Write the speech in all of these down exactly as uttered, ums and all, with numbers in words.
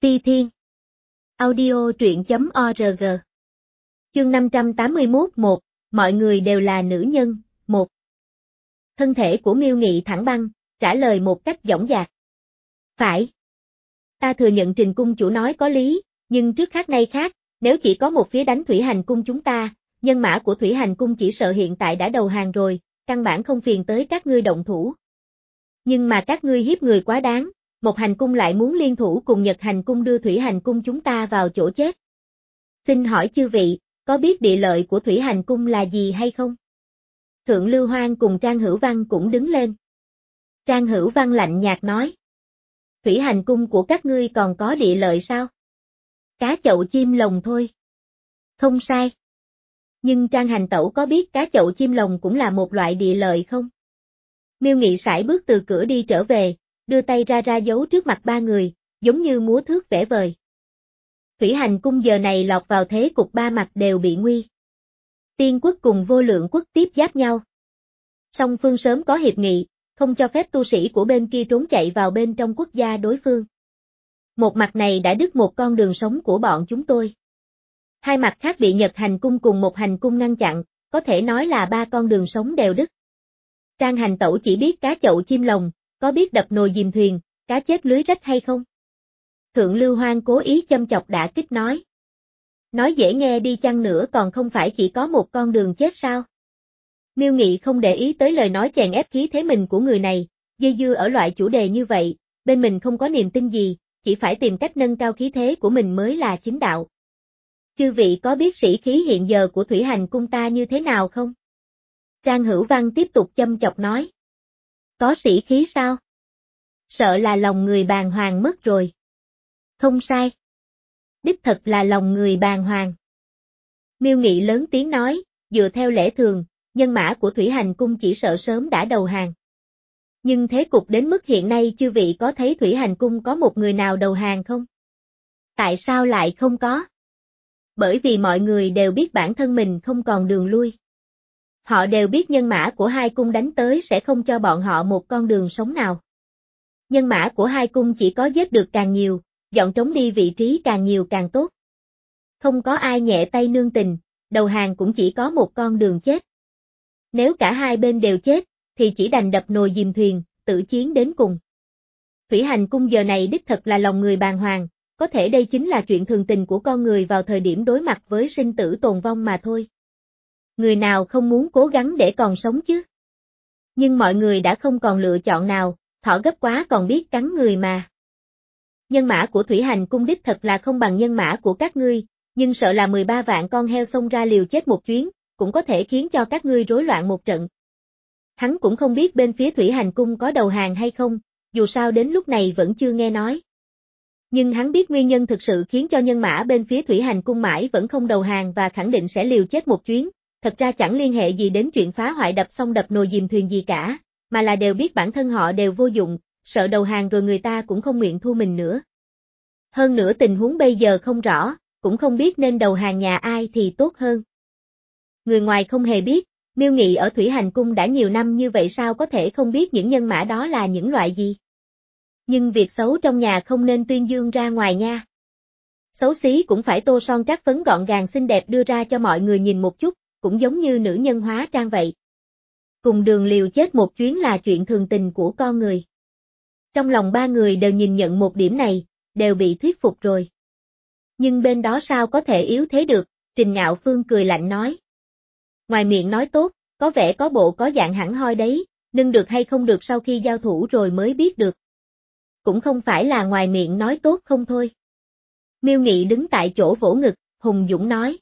Ti Thiên. Audio truyện chấm org. Chương năm trăm tám mươi mốt một. Mọi người đều là nữ nhân. Một. Thân thể của Miêu Nghị thẳng băng, trả lời một cách dõng dạc. Phải. Ta thừa nhận Trình cung chủ nói có lý, nhưng trước khác nay khác, nếu chỉ có một phía đánh Thủy Hành cung chúng ta, nhân mã của Thủy Hành cung chỉ sợ hiện tại đã đầu hàng rồi, căn bản không phiền tới các ngươi động thủ. Nhưng mà các ngươi hiếp người quá đáng, một hành cung lại muốn liên thủ cùng Nhật Hành cung đưa Thủy Hành cung chúng ta vào chỗ chết. Xin hỏi chư vị, có biết địa lợi của Thủy Hành cung là gì hay không? Thượng Lưu Hoang cùng Trang Hữu Văn cũng đứng lên. Trang Hữu Văn lạnh nhạt nói. Thủy Hành cung của các ngươi còn có địa lợi sao? Cá chậu chim lồng thôi. Không sai. Nhưng Trang Hành tẩu có biết cá chậu chim lồng cũng là một loại địa lợi không? Miêu Nghị sải bước từ cửa đi trở về, đưa tay ra ra giấu trước mặt ba người, giống như múa thước vẽ vời. Thủy Hành cung giờ này lọt vào thế cục ba mặt đều bị nguy. Tiên quốc cùng Vô Lượng quốc tiếp giáp nhau. Song phương sớm có hiệp nghị, không cho phép tu sĩ của bên kia trốn chạy vào bên trong quốc gia đối phương. Một mặt này đã đứt một con đường sống của bọn chúng tôi. Hai mặt khác bị Nhật Hành cung cùng một hành cung ngăn chặn, có thể nói là ba con đường sống đều đứt. Trang Hành tẩu chỉ biết cá chậu chim lồng, có biết đập nồi dìm thuyền, cá chết lưới rách hay không? Thượng Lưu Hoang cố ý châm chọc đả kích nói. Nói dễ nghe đi chăng nữa còn không phải chỉ có một con đường chết sao? Miêu Nghị không để ý tới lời nói chèn ép khí thế mình của người này, dây dưa ở loại chủ đề như vậy, bên mình không có niềm tin gì, chỉ phải tìm cách nâng cao khí thế của mình mới là chính đạo. Chư vị có biết sĩ khí hiện giờ của Thủy Hành cung ta như thế nào không? Trang Hữu Văn tiếp tục châm chọc nói. Có sĩ khí sao? Sợ là lòng người bàng hoàng mất rồi. Không sai. Đích thật là lòng người bàng hoàng. Miêu Nghị lớn tiếng nói, dựa theo lẽ thường, nhân mã của Thủy Hành cung chỉ sợ sớm đã đầu hàng. Nhưng thế cục đến mức hiện nay chư vị có thấy Thủy Hành cung có một người nào đầu hàng không? Tại sao lại không có? Bởi vì mọi người đều biết bản thân mình không còn đường lui. Họ đều biết nhân mã của hai cung đánh tới sẽ không cho bọn họ một con đường sống nào. Nhân mã của hai cung chỉ có giết được càng nhiều, dọn trống đi vị trí càng nhiều càng tốt. Không có ai nhẹ tay nương tình, đầu hàng cũng chỉ có một con đường chết. Nếu cả hai bên đều chết, thì chỉ đành đập nồi dìm thuyền, tự chiến đến cùng. Thủy Hành cung giờ này đích thật là lòng người bàng hoàng, có thể đây chính là chuyện thường tình của con người vào thời điểm đối mặt với sinh tử tồn vong mà thôi. Người nào không muốn cố gắng để còn sống chứ? Nhưng mọi người đã không còn lựa chọn nào, thỏ gấp quá còn biết cắn người mà. Nhân mã của Thủy Hành cung đích thật là không bằng nhân mã của các ngươi, nhưng sợ là mười ba vạn con heo xông ra liều chết một chuyến, cũng có thể khiến cho các ngươi rối loạn một trận. Hắn cũng không biết bên phía Thủy Hành cung có đầu hàng hay không, dù sao đến lúc này vẫn chưa nghe nói. Nhưng hắn biết nguyên nhân thực sự khiến cho nhân mã bên phía Thủy Hành cung mãi vẫn không đầu hàng và khẳng định sẽ liều chết một chuyến, thật ra chẳng liên hệ gì đến chuyện phá hoại đập xong đập nồi dìm thuyền gì cả, mà là đều biết bản thân họ đều vô dụng, sợ đầu hàng rồi người ta cũng không nguyện thu mình nữa. Hơn nữa tình huống bây giờ không rõ, cũng không biết nên đầu hàng nhà ai thì tốt hơn. Người ngoài không hề biết, Miêu Nghị ở Thủy Hành cung đã nhiều năm như vậy sao có thể không biết những nhân mã đó là những loại gì. Nhưng việc xấu trong nhà không nên tuyên dương ra ngoài nha. Xấu xí cũng phải tô son trát phấn gọn gàng xinh đẹp đưa ra cho mọi người nhìn một chút, cũng giống như nữ nhân hóa trang vậy. Cùng đường liều chết một chuyến là chuyện thường tình của con người. Trong lòng ba người đều nhìn nhận một điểm này, đều bị thuyết phục rồi. Nhưng bên đó sao có thể yếu thế được, Trình Ngạo Phương cười lạnh nói. Ngoài miệng nói tốt, có vẻ có bộ có dạng hẳn hoi đấy, nhưng được hay không được sau khi giao thủ rồi mới biết được. Cũng không phải là ngoài miệng nói tốt không thôi. Miêu Nghị đứng tại chỗ vỗ ngực, hùng dũng nói.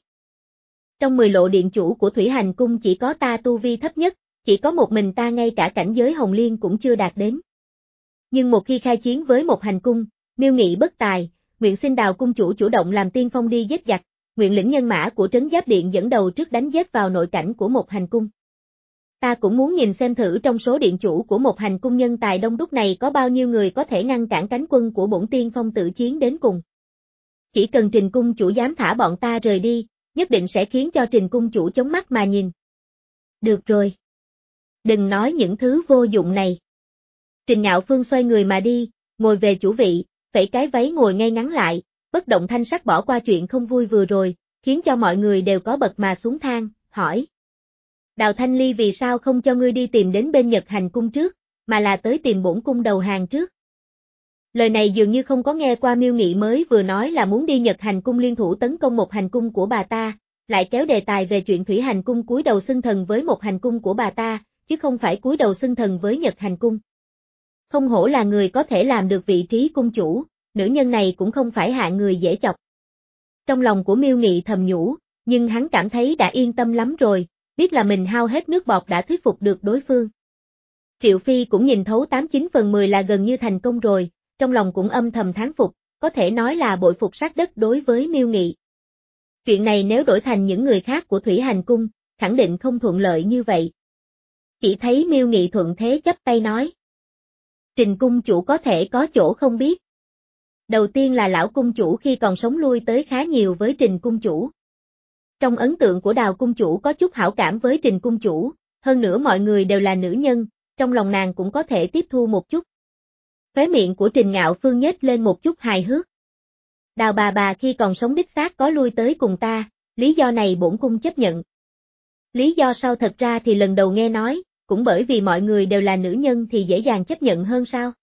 Trong mười lộ điện chủ của Thủy Hành cung chỉ có ta tu vi thấp nhất, chỉ có một mình ta ngay cả cảnh giới Hồng Liên cũng chưa đạt đến. Nhưng một khi khai chiến với một hành cung, Miêu Nghị bất tài, nguyện xin Đào cung chủ chủ động làm tiên phong đi giết giặc, nguyện lĩnh nhân mã của Trấn Giáp Điện dẫn đầu trước đánh giết vào nội cảnh của một hành cung. Ta cũng muốn nhìn xem thử trong số điện chủ của một hành cung nhân tài đông đúc này có bao nhiêu người có thể ngăn cản cánh quân của bổn tiên phong tự chiến đến cùng. Chỉ cần Trình cung chủ dám thả bọn ta rời đi, nhất định sẽ khiến cho Trình cung chủ chống mắt mà nhìn. Được rồi. Đừng nói những thứ vô dụng này. Trình Ngạo Phương xoay người mà đi, ngồi về chủ vị, vẫy cái váy ngồi ngay ngắn lại, bất động thanh sắc bỏ qua chuyện không vui vừa rồi, khiến cho mọi người đều có bật mà xuống thang, hỏi. Đào Thanh Ly vì sao không cho ngươi đi tìm đến bên Nhật Hành Cung trước, mà là tới tìm bổn cung đầu hàng trước? Lời này dường như không có nghe qua. Miêu Nghị mới vừa nói là muốn đi Nhật Hành Cung liên thủ tấn công một hành cung của bà ta, lại kéo đề tài về chuyện Thủy Hành Cung cúi đầu xưng thần với một hành cung của bà ta, chứ không phải cúi đầu xưng thần với Nhật Hành Cung. Không hổ là người có thể làm được vị trí cung chủ, nữ nhân này cũng không phải hạ người dễ chọc. Trong lòng của Miêu Nghị thầm nhủ, nhưng hắn cảm thấy đã yên tâm lắm rồi, biết là mình hao hết nước bọt đã thuyết phục được đối phương. Triệu Phi cũng nhìn thấu tám chín phần mười là gần như thành công rồi, trong lòng cũng âm thầm thán phục, có thể nói là bội phục sát đất đối với Miêu Nghị. Chuyện này nếu đổi thành những người khác của Thủy Hành Cung, khẳng định không thuận lợi như vậy. Chỉ thấy Miêu Nghị thuận thế chắp tay nói. Trình cung chủ có thể có chỗ không biết. Đầu tiên là lão cung chủ khi còn sống lui tới khá nhiều với Trình cung chủ. Trong ấn tượng của Đào cung chủ có chút hảo cảm với Trình cung chủ, hơn nữa mọi người đều là nữ nhân, trong lòng nàng cũng có thể tiếp thu một chút. Khóe miệng của Trình Ngạo Phương nhếch lên một chút hài hước. Đào bà bà khi còn sống đích xác có lui tới cùng ta, lý do này bổn cung chấp nhận. Lý do sau thật ra thì lần đầu nghe nói, cũng bởi vì mọi người đều là nữ nhân thì dễ dàng chấp nhận hơn sao.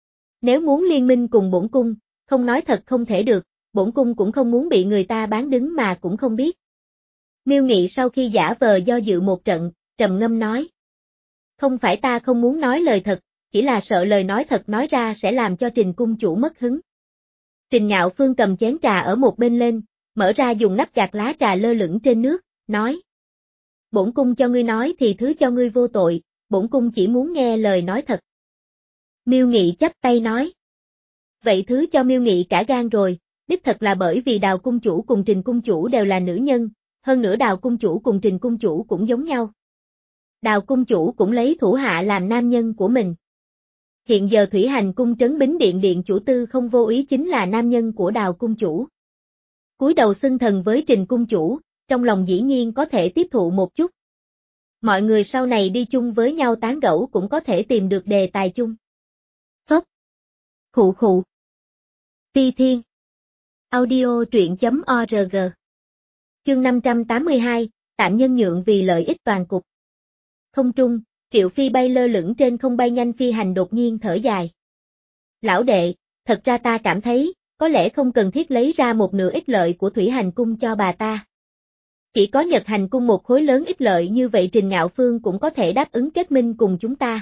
Nếu muốn liên minh cùng bổn cung, không nói thật không thể được, bổn cung cũng không muốn bị người ta bán đứng mà cũng không biết. Miêu Nghị sau khi giả vờ do dự một trận, trầm ngâm nói. Không phải ta không muốn nói lời thật, chỉ là sợ lời nói thật nói ra sẽ làm cho Trình cung chủ mất hứng. Trình Ngạo Phương cầm chén trà ở một bên lên, mở ra dùng nắp gạt lá trà lơ lửng trên nước, nói. Bổn cung cho ngươi nói thì thứ cho ngươi vô tội, bổn cung chỉ muốn nghe lời nói thật. Miêu Nghị chắp tay nói. Vậy thứ cho Miêu Nghị cả gan rồi, đích thật là bởi vì Đào cung chủ cùng Trình cung chủ đều là nữ nhân, hơn nữa Đào cung chủ cùng Trình cung chủ cũng giống nhau. Đào cung chủ cũng lấy thủ hạ làm nam nhân của mình. Hiện giờ Thủy Hành Cung Trấn Bính Điện điện chủ Tư Không Vô Ý chính là nam nhân của Đào cung chủ. Cúi đầu xưng thần với Trình cung chủ, trong lòng dĩ nhiên có thể tiếp thụ một chút. Mọi người sau này đi chung với nhau tán gẫu cũng có thể tìm được đề tài chung. Phốc. Khụ khụ. Phi Thiên. Audio truyện chấm org. Chương năm trăm tám mươi hai, tạm nhân nhượng vì lợi ích toàn cục. Không trung, Triệu Phi bay lơ lửng trên không bay nhanh phi hành đột nhiên thở dài. Lão đệ, thật ra ta cảm thấy, có lẽ không cần thiết lấy ra một nửa ích lợi của Thủy Hành Cung cho bà ta. Chỉ có Nhật Hành Cung một khối lớn ích lợi như vậy Trình Ngạo Phương cũng có thể đáp ứng kết minh cùng chúng ta.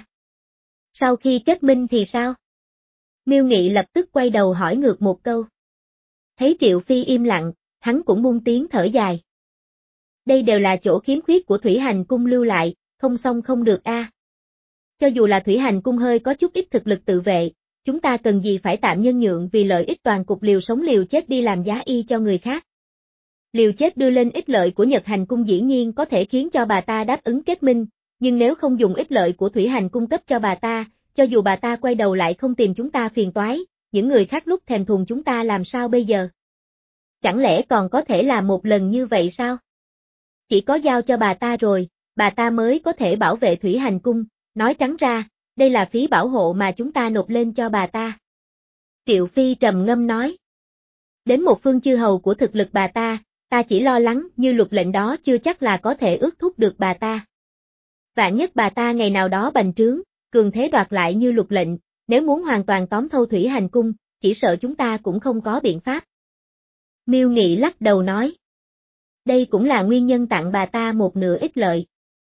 Sau khi kết minh thì sao? Miêu Nghị lập tức quay đầu hỏi ngược một câu. Thấy Triệu Phi im lặng, hắn cũng buông tiếng thở dài. Đây đều là chỗ khiếm khuyết của Thủy Hành Cung lưu lại, không xong không được a. À. Cho dù là Thủy Hành Cung hơi có chút ít thực lực tự vệ, chúng ta cần gì phải tạm nhân nhượng vì lợi ích toàn cục liều sống liều chết đi làm giá y cho người khác. Liều chết đưa lên ích lợi của Nhật Hành Cung dĩ nhiên có thể khiến cho bà ta đáp ứng kết minh, nhưng nếu không dùng ích lợi của Thủy Hành Cung cấp cho bà ta, cho dù bà ta quay đầu lại không tìm chúng ta phiền toái, những người khác lúc thèm thuồng chúng ta làm sao bây giờ? Chẳng lẽ còn có thể làm một lần như vậy sao? Chỉ có giao cho bà ta rồi, bà ta mới có thể bảo vệ Thủy Hành Cung, nói trắng ra, đây là phí bảo hộ mà chúng ta nộp lên cho bà ta. Triệu Phi trầm ngâm nói. Đến một phương chư hầu của thực lực bà ta, ta chỉ lo lắng như luật lệnh đó chưa chắc là có thể ước thúc được bà ta. Vạn nhất bà ta ngày nào đó bành trướng, cường thế đoạt lại như luật lệnh, nếu muốn hoàn toàn tóm thâu Thủy Hành Cung, chỉ sợ chúng ta cũng không có biện pháp. Miêu Nghị lắc đầu nói. Đây cũng là nguyên nhân tặng bà ta một nửa ích lợi.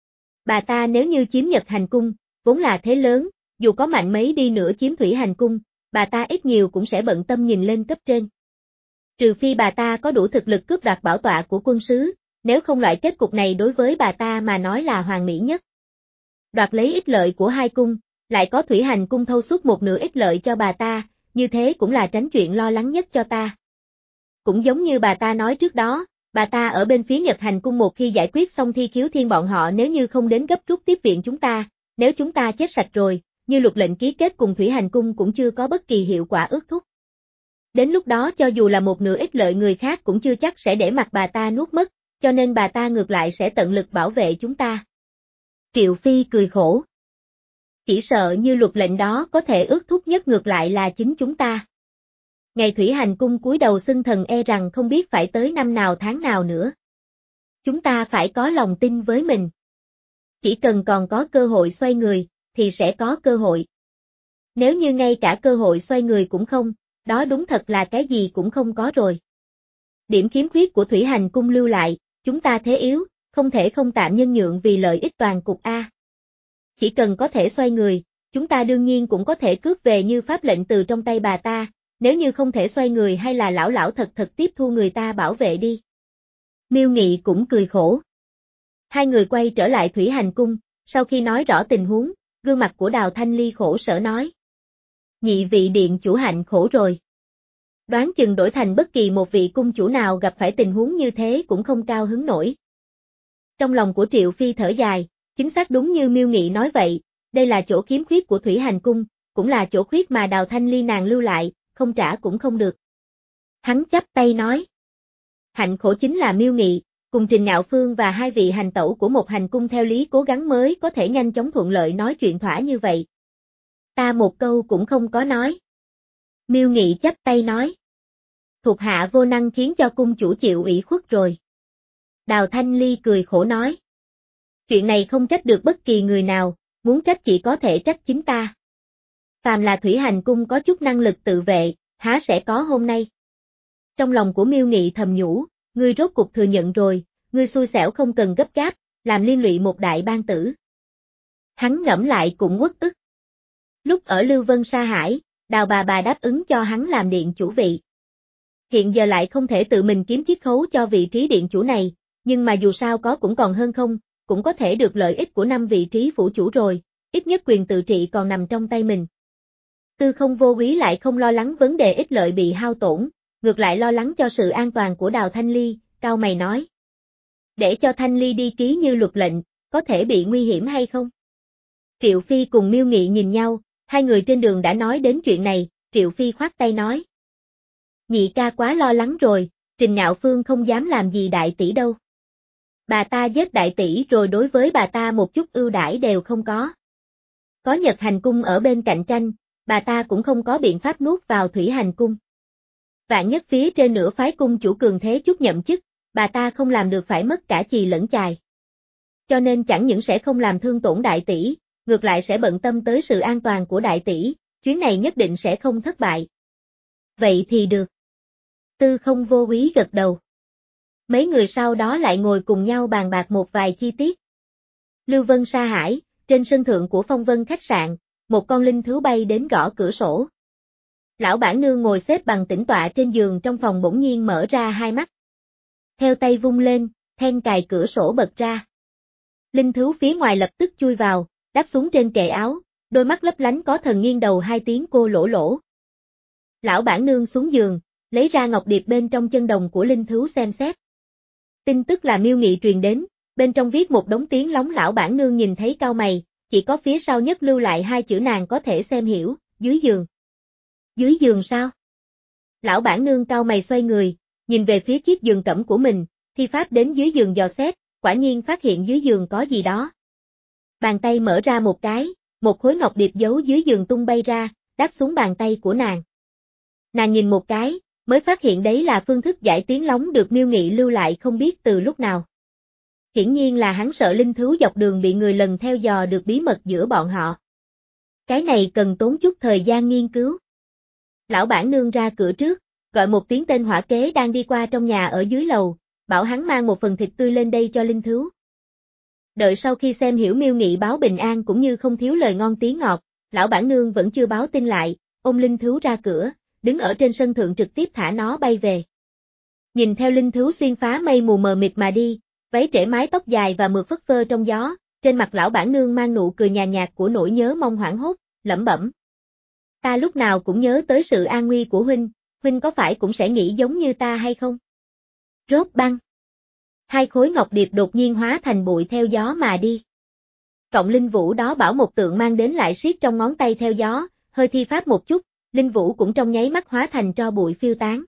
Bà ta nếu như chiếm Nhật Hành Cung, vốn là thế lớn, dù có mạnh mấy đi nữa chiếm Thủy Hành Cung, bà ta ít nhiều cũng sẽ bận tâm nhìn lên cấp trên. Trừ phi bà ta có đủ thực lực cướp đoạt bảo tọa của quân sứ, nếu không loại kết cục này đối với bà ta mà nói là hoàn mỹ nhất. Đoạt lấy ích lợi của hai cung, lại có Thủy Hành Cung thâu suốt một nửa ích lợi cho bà ta, như thế cũng là tránh chuyện lo lắng nhất cho ta. Cũng giống như bà ta nói trước đó, bà ta ở bên phía Nhật Hành Cung một khi giải quyết xong Thi Khiếu Thiên bọn họ nếu như không đến gấp rút tiếp viện chúng ta, nếu chúng ta chết sạch rồi, như luật lệnh ký kết cùng Thủy Hành Cung cũng chưa có bất kỳ hiệu quả ước thúc. Đến lúc đó cho dù là một nửa ích lợi người khác cũng chưa chắc sẽ để mặt bà ta nuốt mất, cho nên bà ta ngược lại sẽ tận lực bảo vệ chúng ta. Triệu Phi cười khổ. Chỉ sợ như luật lệnh đó có thể ước thúc nhất ngược lại là chính chúng ta. Ngày Thủy Hành Cung cúi đầu xưng thần e rằng không biết phải tới năm nào tháng nào nữa. Chúng ta phải có lòng tin với mình. Chỉ cần còn có cơ hội xoay người, thì sẽ có cơ hội. Nếu như ngay cả cơ hội xoay người cũng không, đó đúng thật là cái gì cũng không có rồi. Điểm khiếm khuyết của Thủy Hành Cung lưu lại, chúng ta thế yếu, không thể không tạm nhân nhượng vì lợi ích toàn cục A. Chỉ cần có thể xoay người, chúng ta đương nhiên cũng có thể cướp về như pháp lệnh từ trong tay bà ta, nếu như không thể xoay người hay là lão lão thật thật tiếp thu người ta bảo vệ đi. Miêu Nghị cũng cười khổ. Hai người quay trở lại Thủy Hành Cung, sau khi nói rõ tình huống, gương mặt của Đào Thanh Ly khổ sở nói. Nhị vị điện chủ hạnh khổ rồi. Đoán chừng đổi thành bất kỳ một vị cung chủ nào gặp phải tình huống như thế cũng không cao hứng nổi. Trong lòng của Triệu Phi thở dài, chính xác đúng như Miêu Nghị nói vậy, đây là chỗ khiếm khuyết của Thủy Hành Cung, cũng là chỗ khuyết mà Đào Thanh Ly nàng lưu lại, không trả cũng không được. Hắn chắp tay nói. Hạnh khổ chính là Miêu Nghị, cùng Trình Ngạo Phương và hai vị hành tẩu của một hành cung theo lý cố gắng mới có thể nhanh chóng thuận lợi nói chuyện thỏa như vậy. Ta một câu cũng không có nói. Miêu Nghị chắp tay nói. Thuộc hạ vô năng khiến cho cung chủ chịu ủy khuất rồi. Đào Thanh Ly cười khổ nói. Chuyện này không trách được bất kỳ người nào, muốn trách chỉ có thể trách chính ta. Phàm là Thủy Hành Cung có chút năng lực tự vệ, há sẽ có hôm nay. Trong lòng của Miêu Nghị thầm nhủ, ngươi rốt cục thừa nhận rồi, ngươi xui xẻo không cần gấp gáp, làm liên lụy một đại ban tử. Hắn ngẫm lại cũng uất ức. Lúc ở Lưu Vân Sa Hải, Đào bà bà đáp ứng cho hắn làm điện chủ vị. Hiện giờ lại không thể tự mình kiếm chiết khấu cho vị trí điện chủ này, nhưng mà dù sao có cũng còn hơn không, cũng có thể được lợi ích của năm vị trí phủ chủ rồi, ít nhất quyền tự trị còn nằm trong tay mình. Tư Không Vô Úy lại không lo lắng vấn đề ích lợi bị hao tổn, ngược lại lo lắng cho sự an toàn của Đào Thanh Ly, cau mày nói. Để cho Thanh Ly đi ký như luật lệnh, có thể bị nguy hiểm hay không? Triệu Phi cùng Miêu Nghị nhìn nhau, hai người trên đường đã nói đến chuyện này, Triệu Phi khoát tay nói. Nhị ca quá lo lắng rồi, Trình Ngạo Phương không dám làm gì đại tỷ đâu. Bà ta giết đại tỷ rồi đối với bà ta một chút ưu đãi đều không có. Có Nhật Hành Cung ở bên cạnh tranh, bà ta cũng không có biện pháp nuốt vào Thủy Hành Cung. Vạn nhất phía trên nửa phái cung chủ cường thế chút nhậm chức, bà ta không làm được phải mất cả chì lẫn chài. Cho nên chẳng những sẽ không làm thương tổn đại tỷ, ngược lại sẽ bận tâm tới sự an toàn của đại tỷ, chuyến này nhất định sẽ không thất bại. Vậy thì được. Tư Không Vô Úy gật đầu. Mấy người sau đó lại ngồi cùng nhau bàn bạc một vài chi tiết. Lưu Vân Sa Hải, trên sân thượng của Phong Vân khách sạn, một con linh thú bay đến gõ cửa sổ. Lão bản nương ngồi xếp bằng tĩnh tọa trên giường trong phòng bỗng nhiên mở ra hai mắt. Theo tay vung lên, then cài cửa sổ bật ra. Linh thú phía ngoài lập tức chui vào, đáp xuống trên kệ áo, đôi mắt lấp lánh có thần nghiêng đầu hai tiếng cô lỗ lỗ. Lão bản nương xuống giường, lấy ra ngọc điệp bên trong chân đồng của linh thú xem xét. Tin tức là Miêu Nghị truyền đến, bên trong viết một đống tiếng lóng. Lão bản nương nhìn thấy cau mày, chỉ có phía sau nhất lưu lại hai chữ nàng có thể xem hiểu, dưới giường. Dưới giường sao? Lão bản nương cau mày xoay người, nhìn về phía chiếc giường cẩm của mình, thi pháp đến dưới giường dò xét, quả nhiên phát hiện dưới giường có gì đó. Bàn tay mở ra một cái, một khối ngọc điệp giấu dưới giường tung bay ra, đáp xuống bàn tay của nàng. Nàng nhìn một cái, mới phát hiện đấy là phương thức giải tiếng lóng được Miêu Nghị lưu lại không biết từ lúc nào. Hiển nhiên là hắn sợ linh thú dọc đường bị người lần theo dò được bí mật giữa bọn họ. Cái này cần tốn chút thời gian nghiên cứu. Lão bản nương ra cửa trước, gọi một tiếng tên hỏa kế đang đi qua trong nhà ở dưới lầu, bảo hắn mang một phần thịt tươi lên đây cho linh thú. Đợi sau khi xem hiểu Miêu Nghị báo bình an cũng như không thiếu lời ngon tiếng ngọt, lão bản nương vẫn chưa báo tin lại, ôm linh thú ra cửa, đứng ở trên sân thượng trực tiếp thả nó bay về. Nhìn theo linh thú xuyên phá mây mù mờ mịt mà đi, váy trễ mái tóc dài và mượt phất phơ trong gió, trên mặt lão bản nương mang nụ cười nhàn nhạt của nỗi nhớ mong hoảng hốt, lẩm bẩm. Ta lúc nào cũng nhớ tới sự an nguy của huynh, huynh có phải cũng sẽ nghĩ giống như ta hay không? Rốt băng. Hai khối ngọc điệp đột nhiên hóa thành bụi theo gió mà đi. Cộng linh vũ đó bảo một tượng mang đến lại siết trong ngón tay theo gió, hơi thi pháp một chút, linh vũ cũng trong nháy mắt hóa thành tro bụi phiêu tán.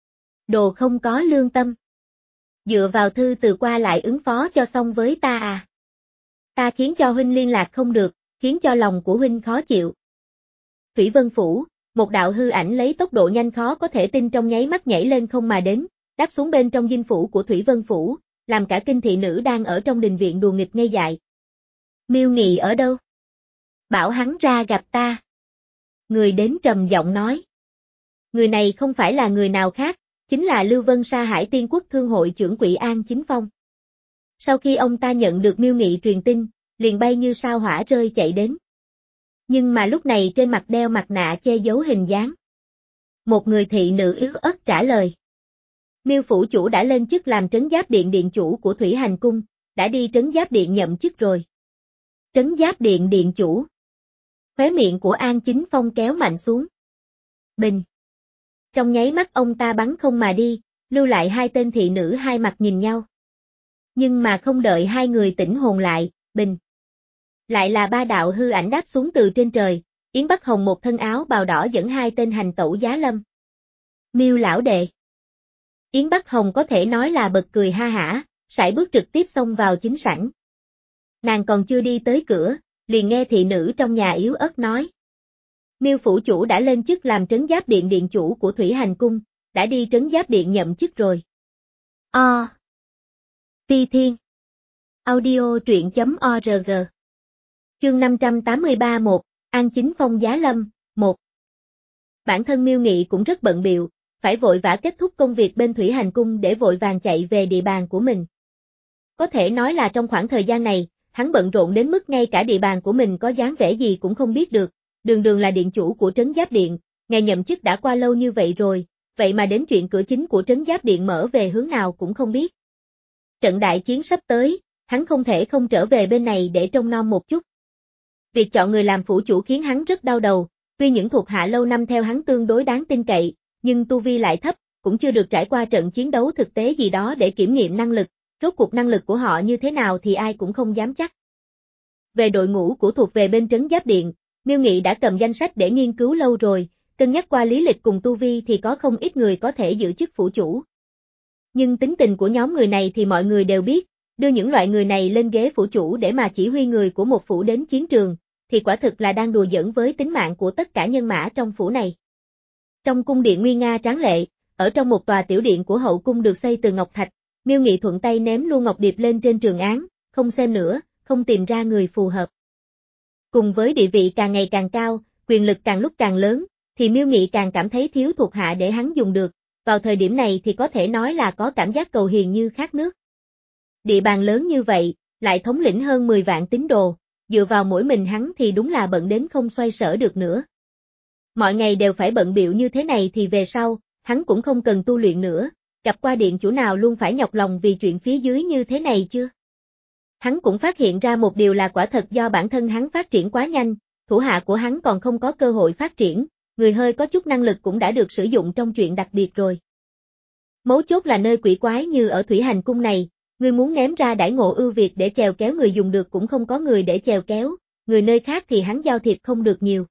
Đồ không có lương tâm. Dựa vào thư từ qua lại ứng phó cho xong với ta à? Ta khiến cho huynh liên lạc không được, khiến cho lòng của huynh khó chịu. Thủy Vân Phủ, một đạo hư ảnh lấy tốc độ nhanh khó có thể tin trong nháy mắt nhảy lên không mà đến, đáp xuống bên trong dinh phủ của Thủy Vân Phủ, làm cả kinh thị nữ đang ở trong đình viện đùa nghịch ngây dại. Miêu Nghị ở đâu? Bảo hắn ra gặp ta. Người đến trầm giọng nói. Người này không phải là người nào khác, chính là Lưu Vân Sa Hải Tiên Quốc Thương hội trưởng quỹ An Chính Phong. Sau khi ông ta nhận được Miêu Nghị truyền tin, liền bay như sao hỏa rơi chạy đến. Nhưng mà lúc này trên mặt đeo mặt nạ che giấu hình dáng. Một người thị nữ yếu ớt trả lời. Miêu phủ chủ đã lên chức làm Trấn Giáp Điện điện chủ của Thủy Hành Cung, đã đi Trấn Giáp Điện nhậm chức rồi. Trấn Giáp Điện điện chủ. Khóe miệng của An Chính Phong kéo mạnh xuống. Bình. Trong nháy mắt ông ta bắn không mà đi, lưu lại hai tên thị nữ hai mặt nhìn nhau. Nhưng mà không đợi hai người tỉnh hồn lại, bình. Lại là ba đạo hư ảnh đáp xuống từ trên trời, Yến Bắc Hồng một thân áo bào đỏ dẫn hai tên hành tẩu giá lâm. Miêu lão đệ. Yến Bắc Hồng có thể nói là bật cười ha hả, sải bước trực tiếp xông vào chính sảnh. Nàng còn chưa đi tới cửa, liền nghe thị nữ trong nhà yếu ớt nói. Miêu phủ chủ đã lên chức làm Trấn Giáp Điện điện chủ của Thủy Hành Cung, đã đi Trấn Giáp Điện nhậm chức rồi. O. Ti Thiên. Audio truyện chấm org. Chương năm trăm tám mươi ba một, An Chính Phong giá lâm, một. Bản thân Miêu Nghị cũng rất bận bịu, phải vội vã kết thúc công việc bên Thủy Hành Cung để vội vàng chạy về địa bàn của mình. Có thể nói là trong khoảng thời gian này, hắn bận rộn đến mức ngay cả địa bàn của mình có dáng vẻ gì cũng không biết được, đường đường là điện chủ của Trấn Giáp Điện, ngày nhậm chức đã qua lâu như vậy rồi, vậy mà đến chuyện cửa chính của Trấn Giáp Điện mở về hướng nào cũng không biết. Trận đại chiến sắp tới, hắn không thể không trở về bên này để trông nom một chút. Việc chọn người làm phủ chủ khiến hắn rất đau đầu, tuy những thuộc hạ lâu năm theo hắn tương đối đáng tin cậy, nhưng tu vi lại thấp, cũng chưa được trải qua trận chiến đấu thực tế gì đó để kiểm nghiệm năng lực, rốt cuộc năng lực của họ như thế nào thì ai cũng không dám chắc. Về đội ngũ của thuộc về bên Trấn Giáp Điện, Miêu Nghị đã cầm danh sách để nghiên cứu lâu rồi, cân nhắc qua lý lịch cùng tu vi thì có không ít người có thể giữ chức phủ chủ. Nhưng tính tình của nhóm người này thì mọi người đều biết, đưa những loại người này lên ghế phủ chủ để mà chỉ huy người của một phủ đến chiến trường, thì quả thực là đang đùa giỡn với tính mạng của tất cả nhân mã trong phủ này. Trong cung điện nguy nga tráng lệ, ở trong một tòa tiểu điện của hậu cung được xây từ ngọc thạch, Miêu Nghị thuận tay ném luôn ngọc điệp lên trên trường án, không xem nữa, không tìm ra người phù hợp. Cùng với địa vị càng ngày càng cao, quyền lực càng lúc càng lớn, thì Miêu Nghị càng cảm thấy thiếu thuộc hạ để hắn dùng được, vào thời điểm này thì có thể nói là có cảm giác cầu hiền như khát nước. Địa bàn lớn như vậy, lại thống lĩnh hơn mười vạn tín đồ, dựa vào mỗi mình hắn thì đúng là bận đến không xoay sở được nữa. Mọi ngày đều phải bận bịu như thế này thì về sau, hắn cũng không cần tu luyện nữa, gặp qua điện chủ nào luôn phải nhọc lòng vì chuyện phía dưới như thế này chưa? Hắn cũng phát hiện ra một điều là quả thật do bản thân hắn phát triển quá nhanh, thủ hạ của hắn còn không có cơ hội phát triển, người hơi có chút năng lực cũng đã được sử dụng trong chuyện đặc biệt rồi. Mấu chốt là nơi quỷ quái như ở Thủy Hành Cung này, người muốn ném ra đãi ngộ ưu việt để chèo kéo người dùng được cũng không có người để chèo kéo, người nơi khác thì hắn giao thiệp không được nhiều.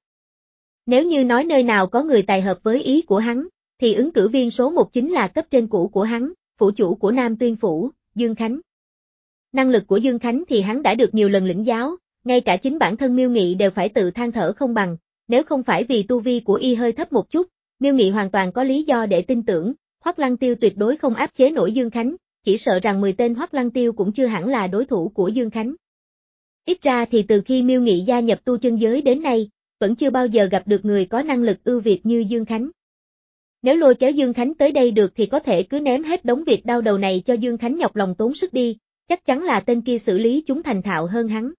Nếu như nói nơi nào có người tài hợp với ý của hắn, thì ứng cử viên số một chính là cấp trên cũ của hắn, phủ chủ của Nam Tuyên Phủ, Dương Khánh. Năng lực của Dương Khánh thì hắn đã được nhiều lần lĩnh giáo, ngay cả chính bản thân Miêu Nghị đều phải tự than thở không bằng, nếu không phải vì tu vi của y hơi thấp một chút, Miêu Nghị hoàn toàn có lý do để tin tưởng, Hoắc Lăng Tiêu tuyệt đối không áp chế nổi Dương Khánh, chỉ sợ rằng mười tên Hoắc Lăng Tiêu cũng chưa hẳn là đối thủ của Dương Khánh. Ít ra thì từ khi Miêu Nghị gia nhập tu chân giới đến nay, vẫn chưa bao giờ gặp được người có năng lực ưu việt như Dương Khánh. Nếu lôi kéo Dương Khánh tới đây được thì có thể cứ ném hết đống việc đau đầu này cho Dương Khánh nhọc lòng tốn sức đi, chắc chắn là tên kia xử lý chúng thành thạo hơn hắn.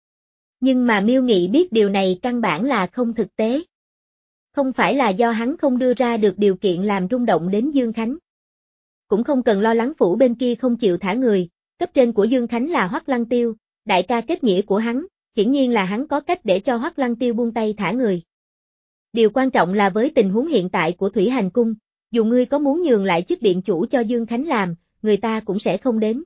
Nhưng mà Miêu Nghị biết điều này căn bản là không thực tế. Không phải là do hắn không đưa ra được điều kiện làm rung động đến Dương Khánh. Cũng không cần lo lắng phủ bên kia không chịu thả người, cấp trên của Dương Khánh là Hoắc Lăng Tiêu, đại ca kết nghĩa của hắn, hiển nhiên là hắn có cách để cho Hoắc Lăng Tiêu buông tay thả người. Điều quan trọng là với tình huống hiện tại của Thủy Hành Cung, dù ngươi có muốn nhường lại chức điện chủ cho Dương Khánh làm, người ta cũng sẽ không đến.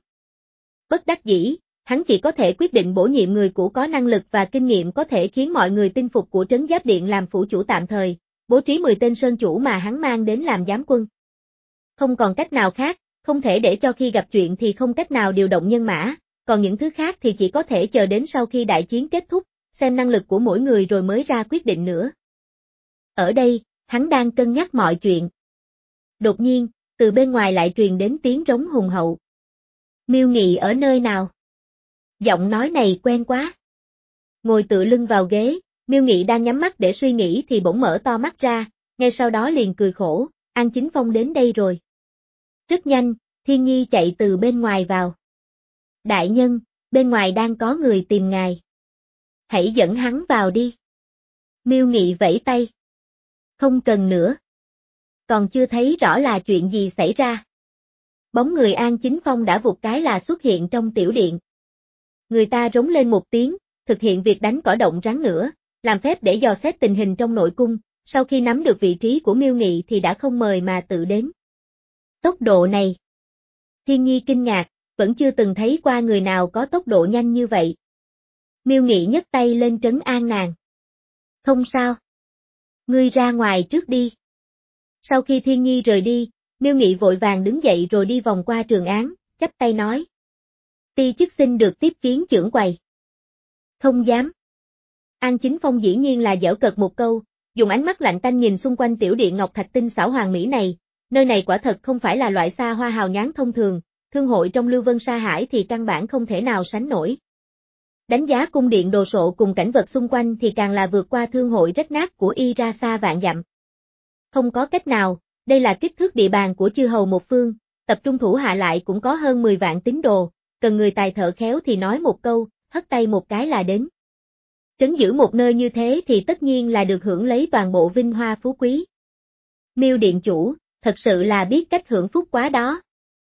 Bất đắc dĩ, hắn chỉ có thể quyết định bổ nhiệm người cũ có năng lực và kinh nghiệm có thể khiến mọi người tin phục của Trấn Giáp Điện làm phủ chủ tạm thời, bố trí mười tên sơn chủ mà hắn mang đến làm giám quân. Không còn cách nào khác, không thể để cho khi gặp chuyện thì không cách nào điều động nhân mã, còn những thứ khác thì chỉ có thể chờ đến sau khi đại chiến kết thúc, xem năng lực của mỗi người rồi mới ra quyết định nữa. Ở đây, hắn đang cân nhắc mọi chuyện. Đột nhiên, từ bên ngoài lại truyền đến tiếng rống hùng hậu. Miêu Nghị ở nơi nào? Giọng nói này quen quá. Ngồi tựa lưng vào ghế, Miêu Nghị đang nhắm mắt để suy nghĩ thì bỗng mở to mắt ra, ngay sau đó liền cười khổ, An Chính Phong đến đây rồi. Rất nhanh, Thiên Nhi chạy từ bên ngoài vào. Đại nhân, bên ngoài đang có người tìm ngài. Hãy dẫn hắn vào đi. Miêu Nghị vẫy tay. Không cần nữa. Còn chưa thấy rõ là chuyện gì xảy ra. Bóng người An Chính Phong đã vụt cái là xuất hiện trong tiểu điện. Người ta rống lên một tiếng, thực hiện việc đánh cỏ động rắn nữa, làm phép để dò xét tình hình trong nội cung, sau khi nắm được vị trí của Miêu Nghị thì đã không mời mà tự đến. Tốc độ này. Thiên Nhi kinh ngạc, vẫn chưa từng thấy qua người nào có tốc độ nhanh như vậy. Miêu Nghị nhấc tay lên trấn an nàng. Không sao. Ngươi ra ngoài trước đi. Sau khi Thiên Nhi rời đi, Miêu Nghị vội vàng đứng dậy rồi đi vòng qua Trường Án, chắp tay nói. Ti chức xin được tiếp kiến chưởng quầy. Không dám. An Chính Phong dĩ nhiên là giễu cợt một câu, dùng ánh mắt lạnh tanh nhìn xung quanh tiểu điện ngọc thạch tinh xảo hoàng mỹ này, nơi này quả thật không phải là loại xa hoa hào nhoáng thông thường, thương hội trong Lưu Vân Sa Hải thì căn bản không thể nào sánh nổi. Đánh giá cung điện đồ sộ cùng cảnh vật xung quanh thì càng là vượt qua thương hội rách nát của y ra xa vạn dặm. Không có cách nào, đây là kích thước địa bàn của chư hầu một phương, tập trung thủ hạ lại cũng có hơn mười vạn tín đồ, cần người tài thợ khéo thì nói một câu, hất tay một cái là đến. Trấn giữ một nơi như thế thì tất nhiên là được hưởng lấy toàn bộ vinh hoa phú quý. Miêu điện chủ, thật sự là biết cách hưởng phúc quá đó.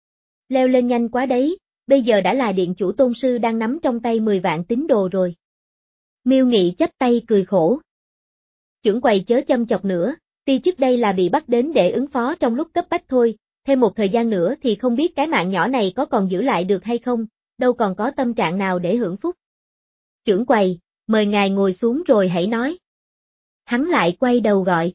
Leo lên nhanh quá đấy, bây giờ đã là điện chủ tôn sư đang nắm trong tay mười vạn tín đồ rồi. Miêu Nghị chắp tay cười khổ. Chưởng quầy chớ châm chọc nữa, ti trước đây là bị bắt đến để ứng phó trong lúc cấp bách thôi, thêm một thời gian nữa thì không biết cái mạng nhỏ này có còn giữ lại được hay không, đâu còn có tâm trạng nào để hưởng phúc. Chưởng quầy, mời ngài ngồi xuống rồi hãy nói. Hắn lại quay đầu gọi.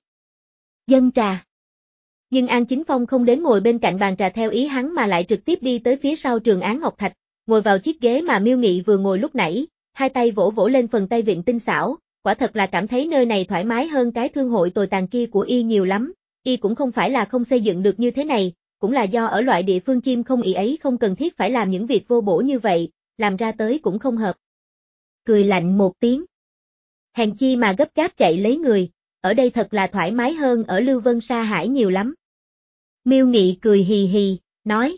Dân trà. Nhưng An Chính Phong không đến ngồi bên cạnh bàn trà theo ý hắn mà lại trực tiếp đi tới phía sau Trường Án ngọc thạch, ngồi vào chiếc ghế mà Miêu Nghị vừa ngồi lúc nãy, hai tay vỗ vỗ lên phần tay vịn tinh xảo, quả thật là cảm thấy nơi này thoải mái hơn cái thương hội tồi tàn kia của y nhiều lắm, y cũng không phải là không xây dựng được như thế này, cũng là do ở loại địa phương chim không ị ấy không cần thiết phải làm những việc vô bổ như vậy, làm ra tới cũng không hợp. Cười lạnh một tiếng. Hèn chi mà gấp gáp chạy lấy người, ở đây thật là thoải mái hơn ở Lưu Vân Sa Hải nhiều lắm. Miêu Nghị cười hì hì, nói.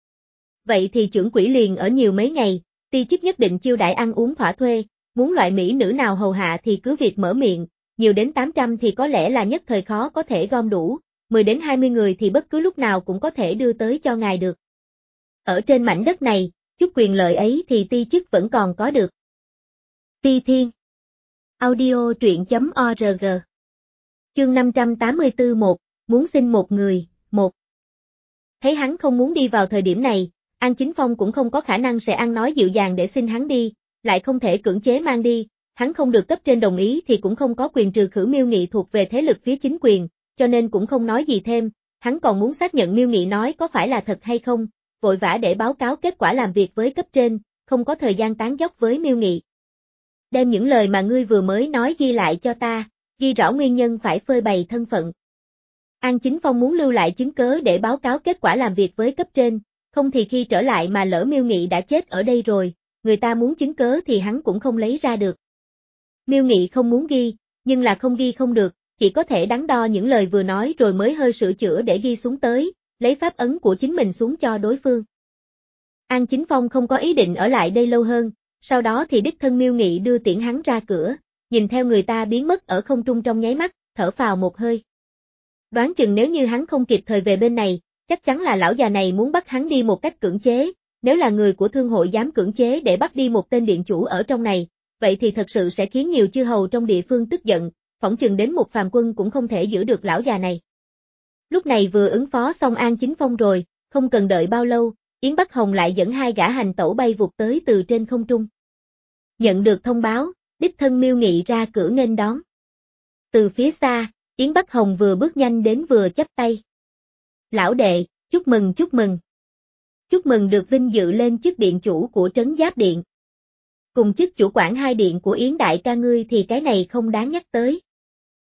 Vậy thì chưởng quỷ liền ở nhiều mấy ngày, ti chức nhất định chiêu đãi ăn uống thỏa thuê, muốn loại mỹ nữ nào hầu hạ thì cứ việc mở miệng, nhiều đến tám trăm thì có lẽ là nhất thời khó có thể gom đủ, mười đến hai mươi người thì bất cứ lúc nào cũng có thể đưa tới cho ngài được. Ở trên mảnh đất này, chút quyền lợi ấy thì ti chức vẫn còn có được. Ti Thiên. Audio truyện.org. Chương năm trăm tám mươi tư một, muốn xin một người, một. Thấy hắn không muốn đi vào thời điểm này, An Chính Phong cũng không có khả năng sẽ ăn nói dịu dàng để xin hắn đi, lại không thể cưỡng chế mang đi, hắn không được cấp trên đồng ý thì cũng không có quyền trừ khử Miêu Nghị thuộc về thế lực phía chính quyền, cho nên cũng không nói gì thêm, hắn còn muốn xác nhận Miêu Nghị nói có phải là thật hay không, vội vã để báo cáo kết quả làm việc với cấp trên, không có thời gian tán dóc với Miêu Nghị. Đem những lời mà ngươi vừa mới nói ghi lại cho ta, ghi rõ nguyên nhân phải phơi bày thân phận. An Chính Phong muốn lưu lại chứng cớ để báo cáo kết quả làm việc với cấp trên, không thì khi trở lại mà lỡ Miêu Nghị đã chết ở đây rồi, người ta muốn chứng cớ thì hắn cũng không lấy ra được. Miêu Nghị không muốn ghi, nhưng là không ghi không được, chỉ có thể đắn đo những lời vừa nói rồi mới hơi sửa chữa để ghi xuống tới, lấy pháp ấn của chính mình xuống cho đối phương. An Chính Phong không có ý định ở lại đây lâu hơn, sau đó thì đích thân Miêu Nghị đưa tiễn hắn ra cửa, nhìn theo người ta biến mất ở không trung trong nháy mắt, thở phào một hơi. Đoán chừng nếu như hắn không kịp thời về bên này, chắc chắn là lão già này muốn bắt hắn đi một cách cưỡng chế, nếu là người của thương hội dám cưỡng chế để bắt đi một tên điện chủ ở trong này, vậy thì thật sự sẽ khiến nhiều chư hầu trong địa phương tức giận, phỏng chừng đến một phàm quân cũng không thể giữ được lão già này. Lúc này vừa ứng phó xong An Chính Phong rồi, không cần đợi bao lâu, Yến Bắc Hồng lại dẫn hai gã hành tẩu bay vụt tới từ trên không trung. Nhận được thông báo, đích thân Miêu Nghị ra cửa nghênh đón. Từ phía xa, Yến Bắc Hồng vừa bước nhanh đến vừa chắp tay. Lão đệ, chúc mừng chúc mừng. Chúc mừng được vinh dự lên chức điện chủ của trấn Giáp Điện. Cùng chức chủ quản hai điện của Yến đại ca ngươi thì cái này không đáng nhắc tới.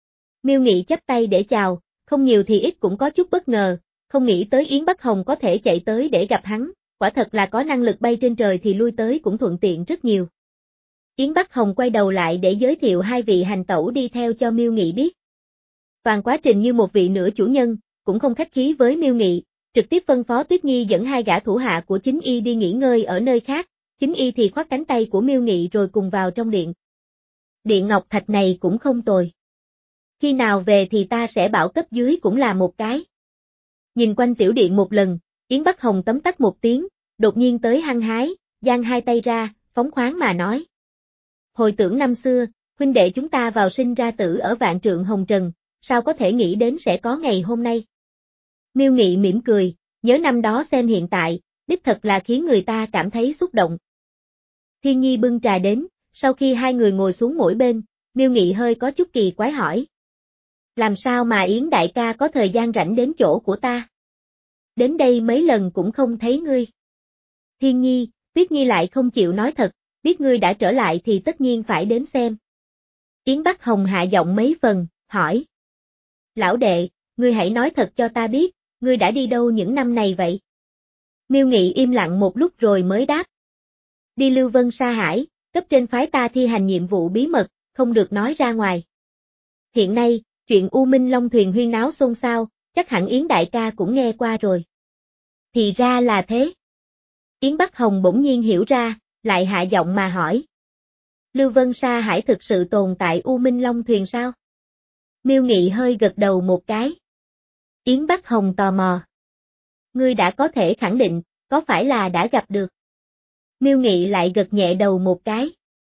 Miêu Nghị chắp tay để chào, không nhiều thì ít cũng có chút bất ngờ, không nghĩ tới Yến Bắc Hồng có thể chạy tới để gặp hắn, quả thật là có năng lực bay trên trời thì lui tới cũng thuận tiện rất nhiều. Yến Bắc Hồng quay đầu lại để giới thiệu hai vị hành tẩu đi theo cho Miêu Nghị biết. Toàn quá trình như một vị nửa chủ nhân, cũng không khách khí với Miêu Nghị, trực tiếp phân phó Tuyết Nhi dẫn hai gã thủ hạ của chính y đi nghỉ ngơi ở nơi khác, chính y thì khoác cánh tay của Miêu Nghị rồi cùng vào trong điện. Điện ngọc thạch này cũng không tồi. Khi nào về thì ta sẽ bảo cấp dưới cũng là một cái. Nhìn quanh tiểu điện một lần, Yến Bắc Hồng tấm tắc một tiếng, đột nhiên tới hăng hái, giang hai tay ra, phóng khoáng mà nói. Hồi tưởng năm xưa, huynh đệ chúng ta vào sinh ra tử ở vạn trượng hồng trần, sao có thể nghĩ đến sẽ có ngày hôm nay. Miêu Nghị mỉm cười, nhớ năm đó xem hiện tại, đích thật là khiến người ta cảm thấy xúc động. Thiên Nhi bưng trà đến, sau khi hai người ngồi xuống mỗi bên, Miêu Nghị hơi có chút kỳ quái hỏi. Làm sao mà Yến đại ca có thời gian rảnh đến chỗ của ta? Đến đây mấy lần cũng không thấy ngươi. Thiên Nhi, Tuyết Nhi lại không chịu nói thật, biết ngươi đã trở lại thì tất nhiên phải đến xem. Yến Bắc Hồng hạ giọng mấy phần, hỏi. Lão đệ, ngươi hãy nói thật cho ta biết, ngươi đã đi đâu những năm này vậy? Miêu Nghị im lặng một lúc rồi mới đáp. Đi Lưu Vân Sa Hải, cấp trên phái ta thi hành nhiệm vụ bí mật, không được nói ra ngoài. Hiện nay, chuyện U Minh Long thuyền huyên náo xôn xao, chắc hẳn Yến đại ca cũng nghe qua rồi. Thì ra là thế. Yến Bắc Hồng bỗng nhiên hiểu ra, lại hạ giọng mà hỏi. Lưu Vân Sa Hải thực sự tồn tại U Minh Long thuyền sao? Miêu Nghị hơi gật đầu một cái. Yến Bắc Hồng tò mò. Ngươi đã có thể khẳng định, có phải là đã gặp được? Miêu Nghị lại gật nhẹ đầu một cái.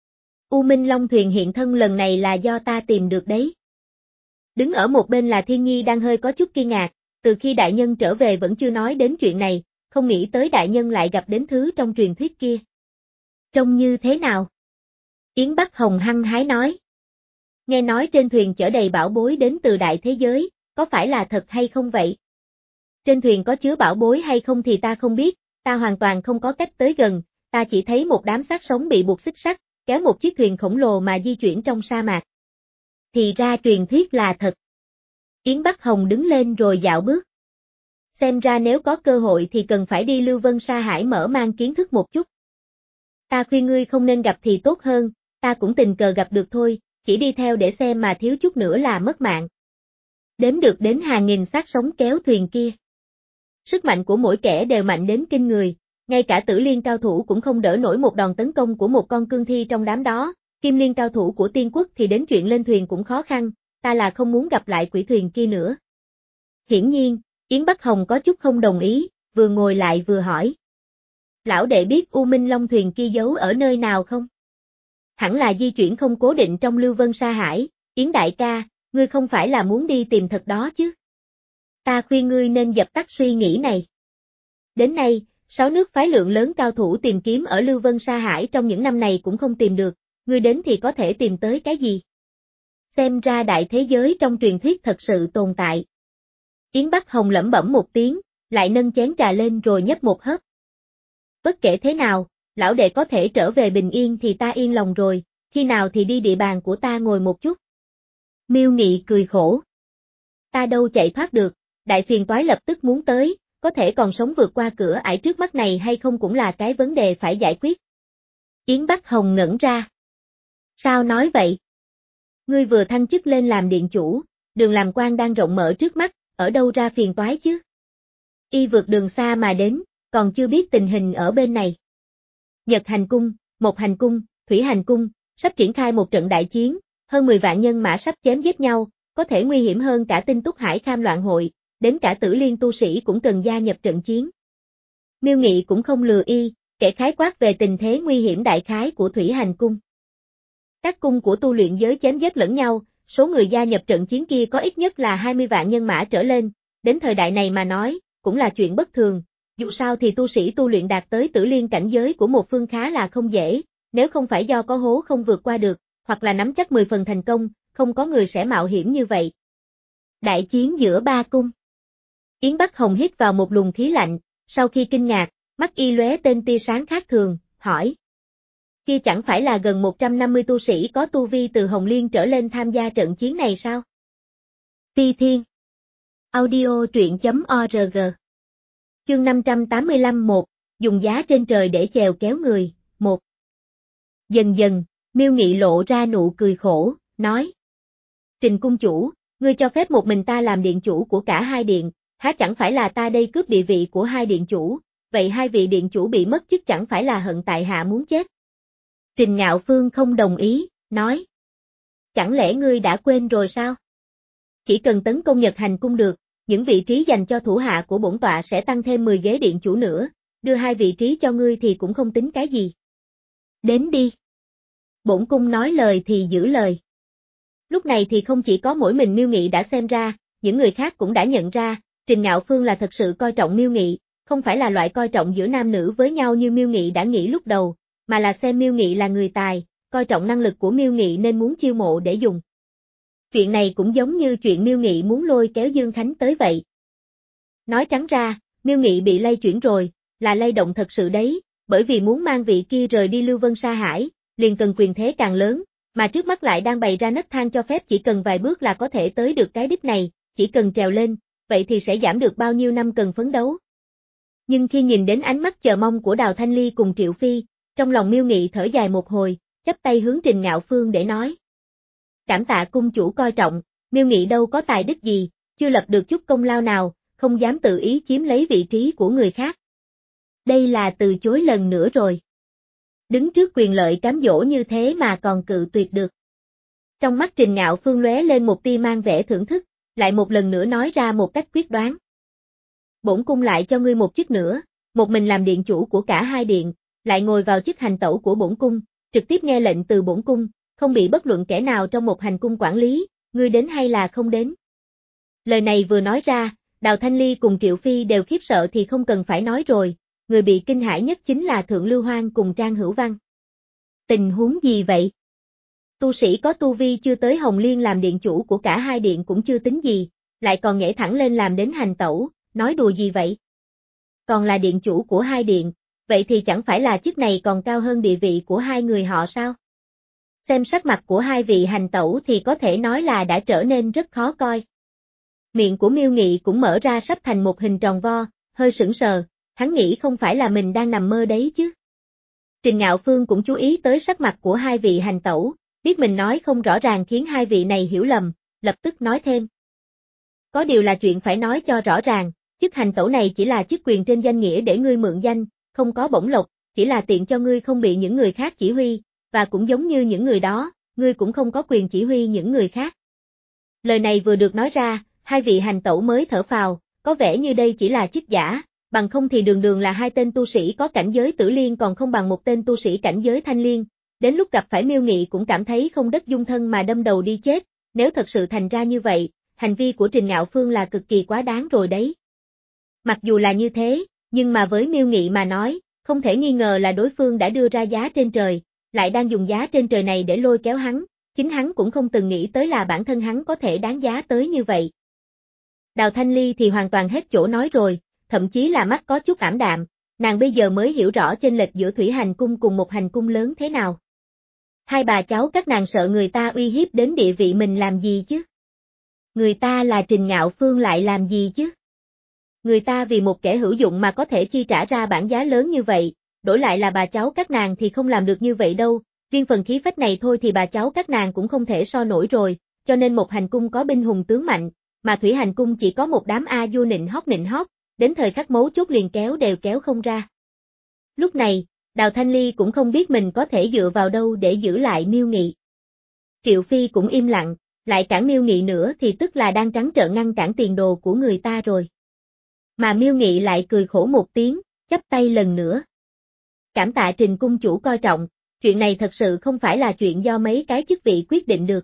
U Minh Long thuyền hiện thân lần này là do ta tìm được đấy. Đứng ở một bên là Thiên Nhi đang hơi có chút kinh ngạc, từ khi đại nhân trở về vẫn chưa nói đến chuyện này, không nghĩ tới đại nhân lại gặp đến thứ trong truyền thuyết kia. Trông như thế nào? Yến Bắc Hồng hăng hái nói. Nghe nói trên thuyền chở đầy bảo bối đến từ đại thế giới, có phải là thật hay không vậy? Trên thuyền có chứa bảo bối hay không thì ta không biết, ta hoàn toàn không có cách tới gần, ta chỉ thấy một đám xác sống bị buộc xích sắt, kéo một chiếc thuyền khổng lồ mà di chuyển trong sa mạc. Thì ra truyền thuyết là thật. Yến Bắc Hồng đứng lên rồi dạo bước. Xem ra nếu có cơ hội thì cần phải đi Lưu Vân Sa Hải mở mang kiến thức một chút. Ta khuyên ngươi không nên gặp thì tốt hơn, ta cũng tình cờ gặp được thôi, chỉ đi theo để xem mà thiếu chút nữa là mất mạng. Đếm được đến hàng nghìn xác sống kéo thuyền kia. Sức mạnh của mỗi kẻ đều mạnh đến kinh người, ngay cả Tử Liên cao thủ cũng không đỡ nổi một đòn tấn công của một con cương thi trong đám đó, Kim Liên cao thủ của tiên quốc thì đến chuyện lên thuyền cũng khó khăn, ta là không muốn gặp lại quỷ thuyền kia nữa. Hiển nhiên, Yến Bắc Hồng có chút không đồng ý, vừa ngồi lại vừa hỏi. Lão đệ biết U Minh Long thuyền kia giấu ở nơi nào không? Hẳn là di chuyển không cố định trong Lưu Vân Sa Hải, Yến đại ca, ngươi không phải là muốn đi tìm thật đó chứ? Ta khuyên ngươi nên dập tắt suy nghĩ này. Đến nay, sáu nước phái lượng lớn cao thủ tìm kiếm ở Lưu Vân Sa Hải trong những năm này cũng không tìm được, ngươi đến thì có thể tìm tới cái gì? Xem ra đại thế giới trong truyền thuyết thật sự tồn tại. Yến Bắc Hồng lẩm bẩm một tiếng, lại nâng chén trà lên rồi nhấp một hớp. Bất kể thế nào, lão đệ có thể trở về bình yên thì ta yên lòng rồi, khi nào thì đi địa bàn của ta ngồi một chút. Miêu Nghị cười khổ. Ta đâu chạy thoát được, đại phiền toái lập tức muốn tới, có thể còn sống vượt qua cửa ải trước mắt này hay không cũng là cái vấn đề phải giải quyết. Yến Bắc Hồng ngẩn ra. Sao nói vậy? Ngươi vừa thăng chức lên làm điện chủ, đường làm quan đang rộng mở trước mắt, ở đâu ra phiền toái chứ? Y vượt đường xa mà đến, còn chưa biết tình hình ở bên này. Nhật hành cung, Mộc hành cung, Thủy hành cung, sắp triển khai một trận đại chiến, hơn mười vạn nhân mã sắp chém giết nhau, có thể nguy hiểm hơn cả Tinh Túc Hải Kham loạn hội, đến cả Tử Liên tu sĩ cũng cần gia nhập trận chiến. Miêu Nghị cũng không lừa y, kể khái quát về tình thế nguy hiểm đại khái của Thủy hành cung. Các cung của tu luyện giới chém giết lẫn nhau, số người gia nhập trận chiến kia có ít nhất là hai mươi vạn nhân mã trở lên, đến thời đại này mà nói, cũng là chuyện bất thường, dù sao thì tu sĩ tu luyện đạt tới Tử Liên cảnh giới của một phương khá là không dễ, nếu không phải do có hố không vượt qua được, hoặc là nắm chắc mười phần thành công, không có người sẽ mạo hiểm như vậy. Đại chiến giữa ba cung. Yến Bắc Hồng hít vào một luồng khí lạnh, sau khi kinh ngạc, mắt y lóe tên tia sáng khác thường, hỏi. Kia chẳng phải là gần một trăm năm mươi tu sĩ có tu vi từ Hồng Liên trở lên tham gia trận chiến này sao? Phi Thiên. Audio truyện chấm org. Chương năm trăm tám mươi lăm một, dùng giá trên trời để chèo kéo người, một. Dần dần, Miêu Nghị lộ ra nụ cười khổ, nói. Trình cung chủ, ngươi cho phép một mình ta làm điện chủ của cả hai điện, há chẳng phải là ta đây cướp địa vị của hai điện chủ, vậy hai vị điện chủ bị mất chức chẳng phải là hận tại hạ muốn chết. Trình Ngạo Phương không đồng ý, nói. Chẳng lẽ ngươi đã quên rồi sao? Chỉ cần tấn công Nhật Hành cung được, những vị trí dành cho thủ hạ của bổn tọa sẽ tăng thêm mười ghế điện chủ nữa, đưa hai vị trí cho ngươi thì cũng không tính cái gì. Đến đi. Bổn cung nói lời thì giữ lời. Lúc này thì không chỉ có mỗi mình Miêu Nghị đã xem ra, những người khác cũng đã nhận ra, Trình Ngạo Phương là thật sự coi trọng Miêu Nghị, không phải là loại coi trọng giữa nam nữ với nhau như Miêu Nghị đã nghĩ lúc đầu, mà là xem Miêu Nghị là người tài, coi trọng năng lực của Miêu Nghị nên muốn chiêu mộ để dùng. Chuyện này cũng giống như chuyện Miêu Nghị muốn lôi kéo Dương Khánh tới vậy. Nói trắng ra, Miêu Nghị bị lay chuyển rồi, là lay động thật sự đấy, bởi vì muốn mang vị kia rời đi Lưu Vân Sa Hải, liền cần quyền thế càng lớn, mà trước mắt lại đang bày ra nấc thang cho phép chỉ cần vài bước là có thể tới được cái đích này, chỉ cần trèo lên, vậy thì sẽ giảm được bao nhiêu năm cần phấn đấu. Nhưng khi nhìn đến ánh mắt chờ mong của Đào Thanh Ly cùng Triệu Phi, trong lòng Miêu Nghị thở dài một hồi, chắp tay hướng Trình Ngạo Phương để nói. Cảm tạ cung chủ coi trọng, Miêu Nghị đâu có tài đức gì, chưa lập được chút công lao nào, không dám tự ý chiếm lấy vị trí của người khác. Đây là từ chối lần nữa rồi. Đứng trước quyền lợi cám dỗ như thế mà còn cự tuyệt được. Trong mắt Trình Ngạo Phương lóe lên một tia mang vẻ thưởng thức, lại một lần nữa nói ra một cách quyết đoán. Bổn cung lại cho ngươi một chức nữa, một mình làm điện chủ của cả hai điện, lại ngồi vào chức hành tẩu của bổn cung, trực tiếp nghe lệnh từ bổn cung, không bị bất luận kẻ nào trong một hành cung quản lý, ngươi đến hay là không đến. Lời này vừa nói ra, Đào Thanh Ly cùng Triệu Phi đều khiếp sợ thì không cần phải nói rồi, người bị kinh hãi nhất chính là Thượng Lưu Hoang cùng Trang Hữu Văn. Tình huống gì vậy? Tu sĩ có tu vi chưa tới Hồng Liên làm điện chủ của cả hai điện cũng chưa tính gì, lại còn nhảy thẳng lên làm đến hành tẩu, nói đùa gì vậy? Còn là điện chủ của hai điện, vậy thì chẳng phải là chức này còn cao hơn địa vị của hai người họ sao? Xem sắc mặt của hai vị hành tẩu thì có thể nói là đã trở nên rất khó coi. Miệng của Miêu Nghị cũng mở ra sắp thành một hình tròn vo, hơi sững sờ, hắn nghĩ không phải là mình đang nằm mơ đấy chứ. Trình Ngạo Phương cũng chú ý tới sắc mặt của hai vị hành tẩu, biết mình nói không rõ ràng khiến hai vị này hiểu lầm, lập tức nói thêm. Có điều là chuyện phải nói cho rõ ràng, chức hành tẩu này chỉ là chức quyền trên danh nghĩa để ngươi mượn danh, không có bổng lộc, chỉ là tiện cho ngươi không bị những người khác chỉ huy, và cũng giống như những người đó, ngươi cũng không có quyền chỉ huy những người khác. Lời này vừa được nói ra, hai vị hành tẩu mới thở phào, có vẻ như đây chỉ là chức giả, bằng không thì đường đường là hai tên tu sĩ có cảnh giới tử liên còn không bằng một tên tu sĩ cảnh giới thanh liên, đến lúc gặp phải Miêu Nghị cũng cảm thấy không đất dung thân mà đâm đầu đi chết, nếu thật sự thành ra như vậy, hành vi của Trình Ngạo Phương là cực kỳ quá đáng rồi đấy. Mặc dù là như thế, nhưng mà với Miêu Nghị mà nói, không thể nghi ngờ là đối phương đã đưa ra giá trên trời, lại đang dùng giá trên trời này để lôi kéo hắn, chính hắn cũng không từng nghĩ tới là bản thân hắn có thể đáng giá tới như vậy. Đào Thanh Ly thì hoàn toàn hết chỗ nói rồi, thậm chí là mắt có chút ảm đạm, nàng bây giờ mới hiểu rõ chênh lệch giữa Thủy Hành cung cùng một hành cung lớn thế nào. Hai bà cháu các nàng sợ người ta uy hiếp đến địa vị mình làm gì chứ? Người ta là Trình Ngạo Phương lại làm gì chứ? Người ta vì một kẻ hữu dụng mà có thể chi trả ra bản giá lớn như vậy, đổi lại là bà cháu các nàng thì không làm được như vậy đâu, riêng phần khí phách này thôi thì bà cháu các nàng cũng không thể so nổi rồi, cho nên một hành cung có binh hùng tướng mạnh, mà Thủy Hành cung chỉ có một đám A Du nịnh hót nịnh hót, đến thời khắc mấu chốt liền kéo đều kéo không ra. Lúc này, Đào Thanh Ly cũng không biết mình có thể dựa vào đâu để giữ lại Miêu Nghị. Triệu Phi cũng im lặng, lại cản Miêu Nghị nữa thì tức là đang trắng trợn ngăn cản tiền đồ của người ta rồi. Mà Miêu Nghị lại cười khổ một tiếng, chắp tay lần nữa. Cảm tạ Trình cung chủ coi trọng, chuyện này thật sự không phải là chuyện do mấy cái chức vị quyết định được.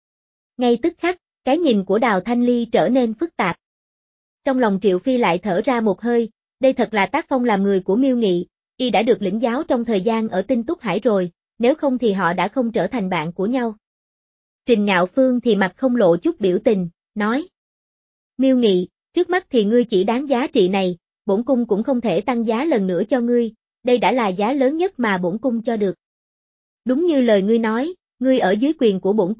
Ngay tức khắc, cái nhìn của Đào Thanh Ly trở nên phức tạp. Trong lòng Triệu Phi lại thở ra một hơi, đây thật là tác phong làm người của Miêu Nghị, y đã được lĩnh giáo trong thời gian ở Tinh Túc Hải rồi, nếu không thì họ đã không trở thành bạn của nhau. Trình Ngạo Phương thì mặt không lộ chút biểu tình, nói. Miêu Nghị, trước mắt thì ngươi chỉ đáng giá trị này, bổn cung cũng không thể tăng giá lần nữa cho ngươi, đây đã là giá lớn nhất mà bổn cung cho được. Đúng như lời ngươi nói, ngươi ở dưới quyền của bổn cung,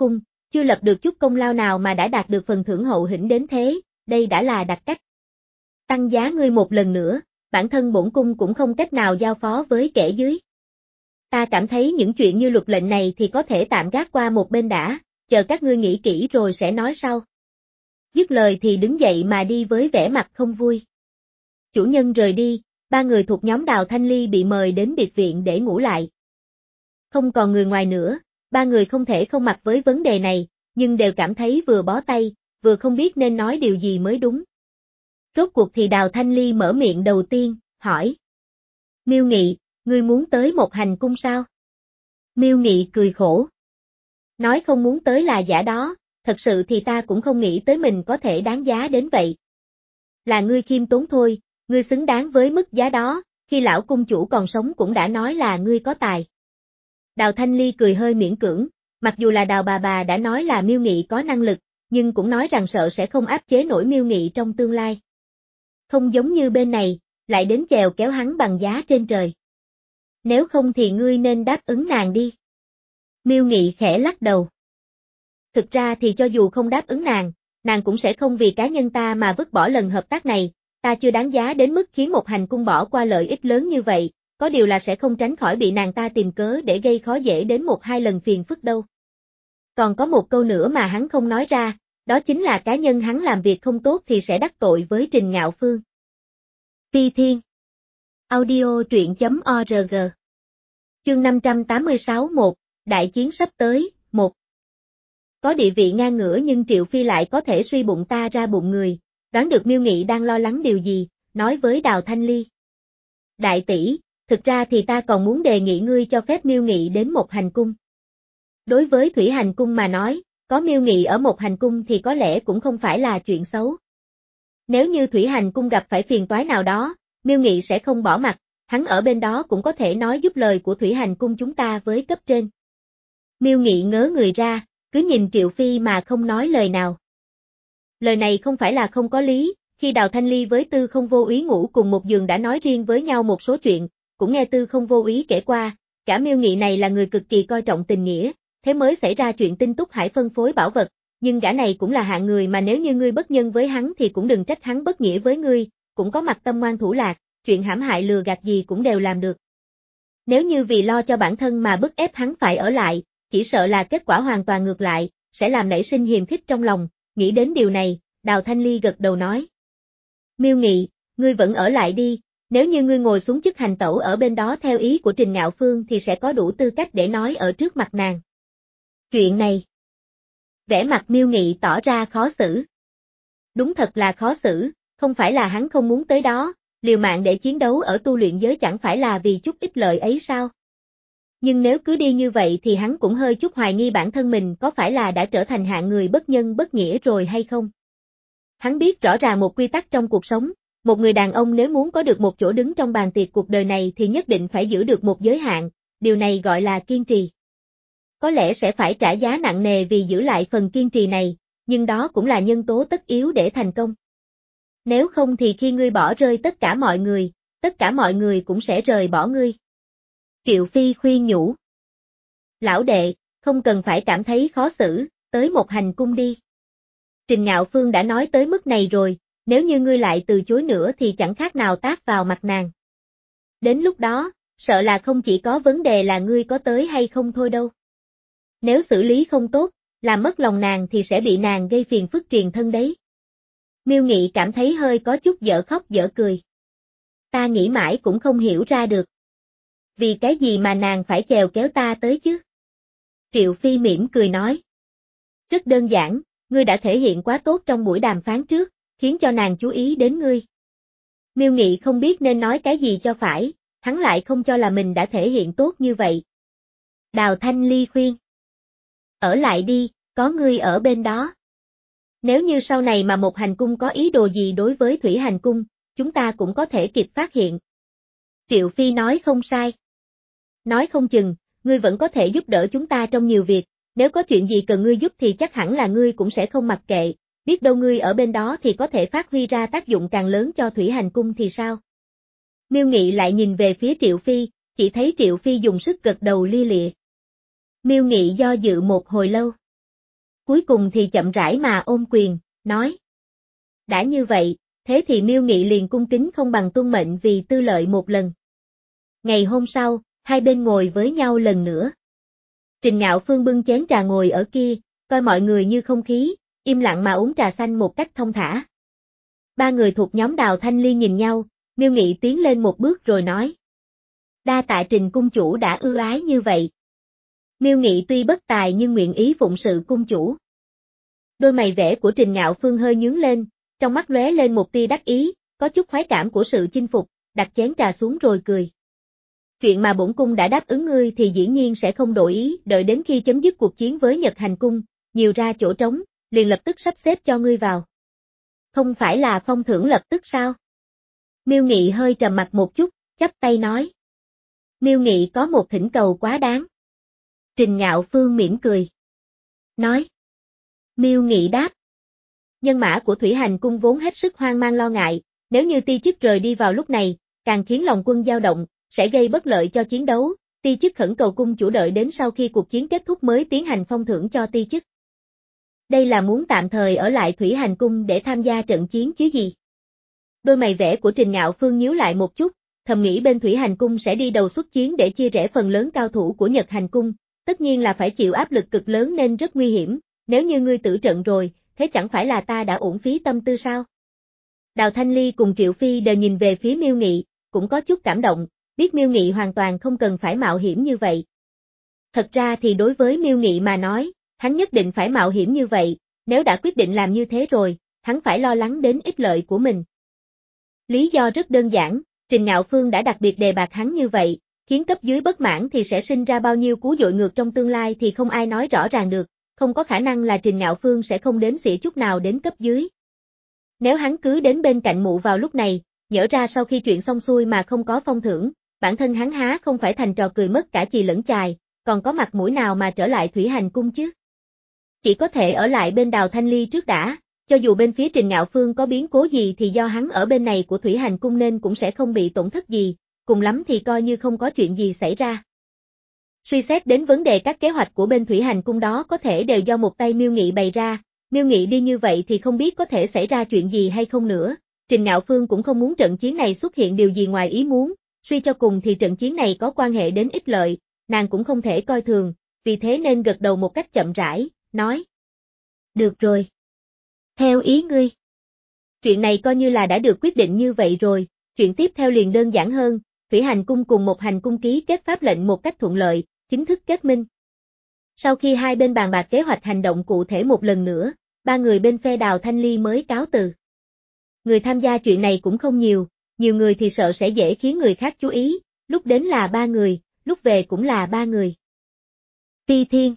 Chưa lập được chút công lao nào mà đã đạt được phần thưởng hậu hĩnh đến thế, đây đã là đặc cách. Tăng giá ngươi một lần nữa, bản thân bổn cung cũng không cách nào giao phó với kẻ dưới. Ta cảm thấy những chuyện như luật lệnh này thì có thể tạm gác qua một bên đã, chờ các ngươi nghĩ kỹ rồi sẽ nói sau. Dứt lời thì đứng dậy mà đi với vẻ mặt không vui. Chủ nhân rời đi, ba người thuộc nhóm Đào Thanh Ly bị mời đến biệt viện để ngủ lại. Không còn người ngoài nữa, ba người không thể không mặc với vấn đề này, nhưng đều cảm thấy vừa bó tay, vừa không biết nên nói điều gì mới đúng. Rốt cuộc thì Đào Thanh Ly mở miệng đầu tiên, hỏi. Miêu Nghị, ngươi muốn tới một hành cung sao? Miêu Nghị cười khổ. Nói không muốn tới là giả đó, thật sự thì ta cũng không nghĩ tới mình có thể đáng giá đến vậy. Là ngươi khiêm tốn thôi, ngươi xứng đáng với mức giá đó, khi lão cung chủ còn sống cũng đã nói là ngươi có tài. Đào Thanh Ly cười hơi miễn cưỡng, mặc dù là Đào bà bà đã nói là Miêu Nghị có năng lực, nhưng cũng nói rằng sợ sẽ không áp chế nổi Miêu Nghị trong tương lai. Không giống như bên này, lại đến chèo kéo hắn bằng giá trên trời. Nếu không thì ngươi nên đáp ứng nàng đi. Miêu Nghị khẽ lắc đầu. Thực ra thì cho dù không đáp ứng nàng, nàng cũng sẽ không vì cá nhân ta mà vứt bỏ lần hợp tác này, ta chưa đáng giá đến mức khiến một hành cung bỏ qua lợi ích lớn như vậy, có điều là sẽ không tránh khỏi bị nàng ta tìm cớ để gây khó dễ đến một hai lần phiền phức đâu. Còn có một câu nữa mà hắn không nói ra, đó chính là cá nhân hắn làm việc không tốt thì sẽ đắc tội với Trình Ngạo Phương. Phi Thiên Audio truyện.org Chương năm trăm tám mươi sáu một, Đại chiến sắp tới, một. Có địa vị ngang ngửa nhưng Triệu Phi lại có thể suy bụng ta ra bụng người, đoán được Miêu Nghị đang lo lắng điều gì, nói với Đào Thanh Ly. Đại tỷ, thực ra thì ta còn muốn đề nghị ngươi cho phép Miêu Nghị đến một hành cung. Đối với Thủy Hành Cung mà nói, có Miêu Nghị ở một hành cung thì có lẽ cũng không phải là chuyện xấu. Nếu như Thủy Hành Cung gặp phải phiền toái nào đó, Miêu Nghị sẽ không bỏ mặt, hắn ở bên đó cũng có thể nói giúp lời của Thủy Hành Cung chúng ta với cấp trên. Miêu Nghị ngớ người ra, cứ nhìn Triệu Phi mà không nói lời nào. Lời này không phải là không có lý, khi Đào Thanh Ly với Tư Không Vô Úy ngủ cùng một giường đã nói riêng với nhau một số chuyện, cũng nghe Tư Không Vô Úy kể qua, cả Miêu Nghị này là người cực kỳ coi trọng tình nghĩa, thế mới xảy ra chuyện Tinh Túc Hải phân phối bảo vật, nhưng gã này cũng là hạng người mà nếu như ngươi bất nhân với hắn thì cũng đừng trách hắn bất nghĩa với ngươi, cũng có mặt tâm ngoan thủ lạc, chuyện hãm hại lừa gạt gì cũng đều làm được. Nếu như vì lo cho bản thân mà bức ép hắn phải ở lại, chỉ sợ là kết quả hoàn toàn ngược lại, sẽ làm nảy sinh hiềm khích trong lòng, nghĩ đến điều này, Đào Thanh Ly gật đầu nói. Miêu Nghị, ngươi vẫn ở lại đi, nếu như ngươi ngồi xuống chức hành tẩu ở bên đó theo ý của Trình Ngạo Phương thì sẽ có đủ tư cách để nói ở trước mặt nàng. Chuyện này. Vẻ mặt Miêu Nghị tỏ ra khó xử. Đúng thật là khó xử, không phải là hắn không muốn tới đó, liều mạng để chiến đấu ở tu luyện giới chẳng phải là vì chút ích lợi ấy sao? Nhưng nếu cứ đi như vậy thì hắn cũng hơi chút hoài nghi bản thân mình có phải là đã trở thành hạng người bất nhân bất nghĩa rồi hay không? Hắn biết rõ ràng một quy tắc trong cuộc sống, một người đàn ông nếu muốn có được một chỗ đứng trong bàn tiệc cuộc đời này thì nhất định phải giữ được một giới hạn, điều này gọi là kiên trì. Có lẽ sẽ phải trả giá nặng nề vì giữ lại phần kiên trì này, nhưng đó cũng là nhân tố tất yếu để thành công. Nếu không thì khi ngươi bỏ rơi tất cả mọi người, tất cả mọi người cũng sẽ rời bỏ ngươi. Triệu Phi khuyên nhủ. Lão đệ, không cần phải cảm thấy khó xử, tới một hành cung đi. Trình Ngạo Phương đã nói tới mức này rồi, nếu như ngươi lại từ chối nữa thì chẳng khác nào tát vào mặt nàng. Đến lúc đó, sợ là không chỉ có vấn đề là ngươi có tới hay không thôi đâu. Nếu xử lý không tốt, làm mất lòng nàng thì sẽ bị nàng gây phiền phức triền thân đấy. Miêu Nghị cảm thấy hơi có chút dở khóc dở cười. Ta nghĩ mãi cũng không hiểu ra được. Vì cái gì mà nàng phải chèo kéo ta tới chứ? Triệu Phi mỉm cười nói. Rất đơn giản, ngươi đã thể hiện quá tốt trong buổi đàm phán trước, khiến cho nàng chú ý đến ngươi. Miêu Nghị không biết nên nói cái gì cho phải, hắn lại không cho là mình đã thể hiện tốt như vậy. Đào Thanh Ly khuyên. Ở lại đi, có ngươi ở bên đó. Nếu như sau này mà một hành cung có ý đồ gì đối với Thủy Hành Cung, chúng ta cũng có thể kịp phát hiện. Triệu Phi nói không sai. Nói không chừng, ngươi vẫn có thể giúp đỡ chúng ta trong nhiều việc, nếu có chuyện gì cần ngươi giúp thì chắc hẳn là ngươi cũng sẽ không mặc kệ, biết đâu ngươi ở bên đó thì có thể phát huy ra tác dụng càng lớn cho Thủy Hành Cung thì sao? Miêu Nghị lại nhìn về phía Triệu Phi, chỉ thấy Triệu Phi dùng sức gật đầu lia lịa. Miêu Nghị do dự một hồi lâu. cuối cùng thì chậm rãi mà ôm quyền, nói. Đã như vậy, thế thì Miêu Nghị liền cung kính không bằng tuân mệnh vì tư lợi một lần. Ngày hôm sau, hai bên ngồi với nhau lần nữa. Trình Ngạo Phương bưng chén trà ngồi ở kia, coi mọi người như không khí, im lặng mà uống trà xanh một cách thông thả. Ba người thuộc nhóm Đào Thanh Ly nhìn nhau, Miêu Nghị tiến lên một bước rồi nói. Đa tạ Trình cung chủ đã ưu ái như vậy. Miêu Nghị tuy bất tài nhưng nguyện ý phụng sự cung chủ. Đôi mày vẽ của Trình Ngạo Phương hơi nhướng lên, trong mắt lóe lên một tia đắc ý, có chút khoái cảm của sự chinh phục, đặt chén trà xuống rồi cười. Chuyện mà bổn cung đã đáp ứng ngươi thì dĩ nhiên sẽ không đổi ý, đợi đến khi chấm dứt cuộc chiến với Nhật Hành cung, nhiều ra chỗ trống, liền lập tức sắp xếp cho ngươi vào. Không phải là phong thưởng lập tức sao? Miêu Nghị hơi trầm mặt một chút, chắp tay nói. Miêu Nghị có một thỉnh cầu quá đáng. Trình Ngạo Phương mỉm cười. Nói. Miêu Nghị đáp. Nhân mã của Thủy Hành cung vốn hết sức hoang mang lo ngại, nếu như ti chức rời đi vào lúc này, càng khiến lòng quân dao động, sẽ gây bất lợi cho chiến đấu, ti chức khẩn cầu cung chủ đợi đến sau khi cuộc chiến kết thúc mới tiến hành phong thưởng cho ti chức. Đây là muốn tạm thời ở lại Thủy Hành cung để tham gia trận chiến chứ gì. Đôi mày vẽ của Trình Ngạo Phương nhíu lại một chút, thầm nghĩ bên Thủy Hành cung sẽ đi đầu xuất chiến để chia rẽ phần lớn cao thủ của Nhật Hành cung, tất nhiên là phải chịu áp lực cực lớn nên rất nguy hiểm, nếu như ngươi tử trận rồi, thế chẳng phải là ta đã uổng phí tâm tư sao? Đào Thanh Ly cùng Triệu Phi đều nhìn về phía Miêu Nghị, cũng có chút cảm động, biết Miêu Nghị hoàn toàn không cần phải mạo hiểm như vậy. Thật ra thì đối với Miêu Nghị mà nói, hắn nhất định phải mạo hiểm như vậy, nếu đã quyết định làm như thế rồi, hắn phải lo lắng đến ích lợi của mình. Lý do rất đơn giản, Trình Ngạo Phương đã đặc biệt đề bạt hắn như vậy, khiến cấp dưới bất mãn thì sẽ sinh ra bao nhiêu cú dội ngược trong tương lai thì không ai nói rõ ràng được, không có khả năng là Trình Ngạo Phương sẽ không đếm xỉa chút nào đến cấp dưới. Nếu hắn cứ đến bên cạnh mụ vào lúc này, nhỡ ra sau khi chuyện xong xuôi mà không có phong thưởng, bản thân hắn há không phải thành trò cười mất cả chì lẫn chài, còn có mặt mũi nào mà trở lại Thủy Hành cung chứ? Chỉ có thể ở lại bên Đào Thanh Ly trước đã, cho dù bên phía Trình Ngạo Phương có biến cố gì thì do hắn ở bên này của Thủy Hành cung nên cũng sẽ không bị tổn thất gì, cùng lắm thì coi như không có chuyện gì xảy ra. Suy xét đến vấn đề các kế hoạch của bên Thủy Hành cung đó có thể đều do một tay Miêu Nghị bày ra, Miêu Nghị đi như vậy thì không biết có thể xảy ra chuyện gì hay không nữa, Trình Ngạo Phương cũng không muốn trận chiến này xuất hiện điều gì ngoài ý muốn, suy cho cùng thì trận chiến này có quan hệ đến ích lợi, nàng cũng không thể coi thường, vì thế nên gật đầu một cách chậm rãi, nói. Được rồi. Theo ý ngươi. Chuyện này coi như là đã được quyết định như vậy rồi, chuyện tiếp theo liền đơn giản hơn, Thủy Hành cung cùng một hành cung ký kết pháp lệnh một cách thuận lợi, chính thức kết minh. Sau khi hai bên bàn bạc kế hoạch hành động cụ thể một lần nữa, ba người bên phe Đào Thanh Ly mới cáo từ. Người tham gia chuyện này cũng không nhiều, nhiều người thì sợ sẽ dễ khiến người khác chú ý, lúc đến là ba người, lúc về cũng là ba người. Phi Thiên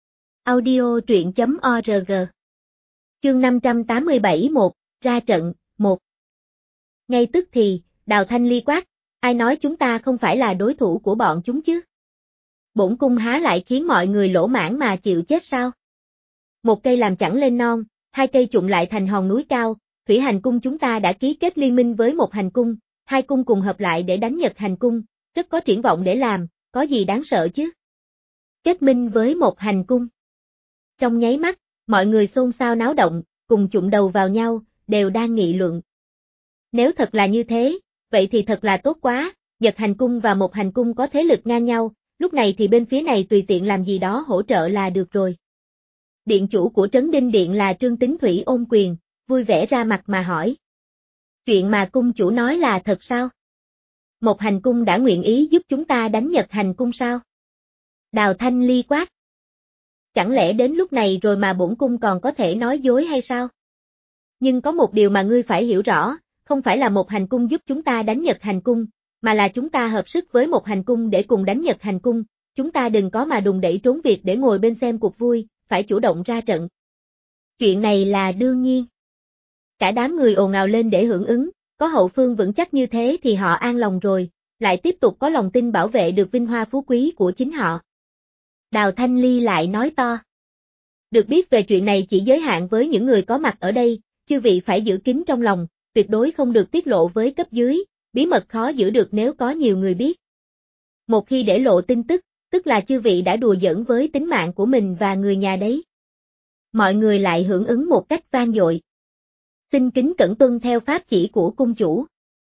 Audio truyện chấm org Chương năm trăm tám mươi bảy một, ra trận, một. Ngay tức thì, Đào Thanh Ly quát, ai nói chúng ta không phải là đối thủ của bọn chúng chứ? Bổn cung há lại khiến mọi người lỗ mãng mà chịu chết sao? Một cây làm chẳng lên non, hai cây chụm lại thành hòn núi cao, Thủy Hành cung chúng ta đã ký kết liên minh với một hành cung, hai cung cùng hợp lại để đánh Nhật Hành cung, rất có triển vọng để làm, có gì đáng sợ chứ? Kết minh với một hành cung. Trong nháy mắt, mọi người xôn xao náo động, cùng chụm đầu vào nhau, đều đang nghị luận. Nếu thật là như thế, vậy thì thật là tốt quá, Nhật Hành cung và một hành cung có thế lực ngang nhau, lúc này thì bên phía này tùy tiện làm gì đó hỗ trợ là được rồi. Điện chủ của Trấn Đinh Điện là Trương Tín Thủy ôm quyền, vui vẻ ra mặt mà hỏi. Chuyện mà cung chủ nói là thật sao? Một hành cung đã nguyện ý giúp chúng ta đánh Nhật Hành cung sao? Đào Thanh Ly quát. Chẳng lẽ đến lúc này rồi mà bổn cung còn có thể nói dối hay sao? Nhưng có một điều mà ngươi phải hiểu rõ, không phải là một hành cung giúp chúng ta đánh Nhật Hành cung, mà là chúng ta hợp sức với một hành cung để cùng đánh Nhật Hành cung, chúng ta đừng có mà đùng đẩy trốn việc để ngồi bên xem cuộc vui, phải chủ động ra trận. Chuyện này là đương nhiên. Cả đám người ồn ào lên để hưởng ứng, có hậu phương vững chắc như thế thì họ an lòng rồi, lại tiếp tục có lòng tin bảo vệ được vinh hoa phú quý của chính họ. Đào Thanh Ly lại nói to. Được biết về chuyện này chỉ giới hạn với những người có mặt ở đây, chư vị phải giữ kín trong lòng, tuyệt đối không được tiết lộ với cấp dưới, bí mật khó giữ được nếu có nhiều người biết. Một khi để lộ tin tức, tức là chư vị đã đùa giỡn với tính mạng của mình và người nhà đấy. Mọi người lại hưởng ứng một cách vang dội. Xin kính cẩn tuân theo pháp chỉ của cung chủ.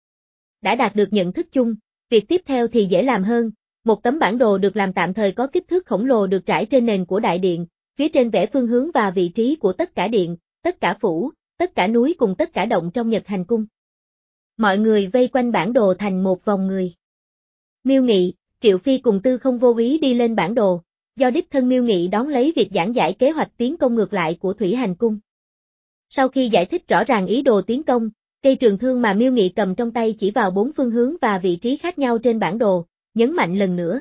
Đã đạt được nhận thức chung, việc tiếp theo thì dễ làm hơn. Một tấm bản đồ được làm tạm thời có kích thước khổng lồ được trải trên nền của đại điện, phía trên vẽ phương hướng và vị trí của tất cả điện, tất cả phủ, tất cả núi cùng tất cả động trong Nhật Hành Cung. Mọi người vây quanh bản đồ thành một vòng người. Miêu Nghị, Triệu Phi cùng Tư Không vô ý đi lên bản đồ, do đích thân Miêu Nghị đón lấy việc giảng giải kế hoạch tiến công ngược lại của Thủy Hành Cung. Sau khi giải thích rõ ràng ý đồ tiến công, cây trường thương mà Miêu Nghị cầm trong tay chỉ vào bốn phương hướng và vị trí khác nhau trên bản đồ, nhấn mạnh lần nữa.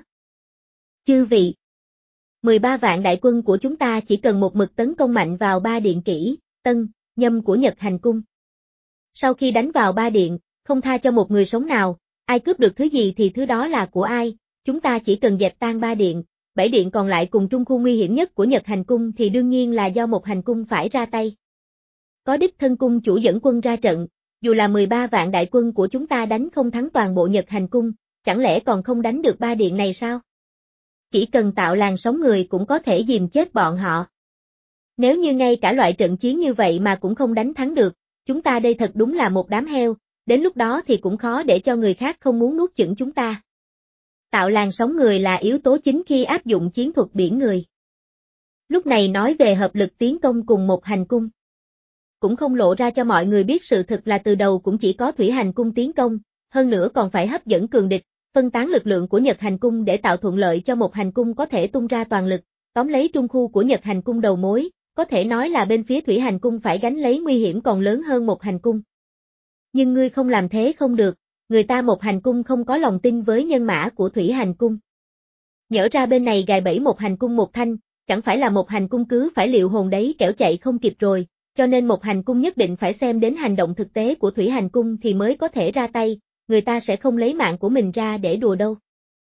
Chư vị, mười ba vạn đại quân của chúng ta chỉ cần một mực tấn công mạnh vào ba điện Kỷ, Tân, Nhâm của Nhật Hành Cung. Sau khi đánh vào ba điện, không tha cho một người sống nào, ai cướp được thứ gì thì thứ đó là của ai, chúng ta chỉ cần dẹp tan ba điện, bảy điện còn lại cùng trung khu nguy hiểm nhất của Nhật Hành Cung thì đương nhiên là do một hành cung phải ra tay. Có đích thân cung chủ dẫn quân ra trận, dù là mười ba vạn đại quân của chúng ta đánh không thắng toàn bộ Nhật Hành Cung, chẳng lẽ còn không đánh được ba điện này sao? Chỉ cần tạo làn sóng người cũng có thể dìm chết bọn họ. Nếu như ngay cả loại trận chiến như vậy mà cũng không đánh thắng được, chúng ta đây thật đúng là một đám heo, đến lúc đó thì cũng khó để cho người khác không muốn nuốt chửng chúng ta. Tạo làn sóng người là yếu tố chính khi áp dụng chiến thuật biển người. Lúc này nói về hợp lực tiến công cùng một hành cung. Cũng không lộ ra cho mọi người biết sự thực là từ đầu cũng chỉ có Thủy Hành Cung tiến công, hơn nữa còn phải hấp dẫn cường địch, phân tán lực lượng của Nhật Hành Cung để tạo thuận lợi cho một hành cung có thể tung ra toàn lực, tóm lấy trung khu của Nhật Hành Cung đầu mối, có thể nói là bên phía Thủy Hành Cung phải gánh lấy nguy hiểm còn lớn hơn một hành cung. Nhưng ngươi không làm thế không được, người ta một hành cung không có lòng tin với nhân mã của Thủy Hành Cung. Nhỡ ra bên này gài bẫy một hành cung một thanh, chẳng phải là một hành cung cứ phải liệu hồn đấy kẻo chạy không kịp rồi, cho nên một hành cung nhất định phải xem đến hành động thực tế của Thủy Hành Cung thì mới có thể ra tay, người ta sẽ không lấy mạng của mình ra để đùa đâu.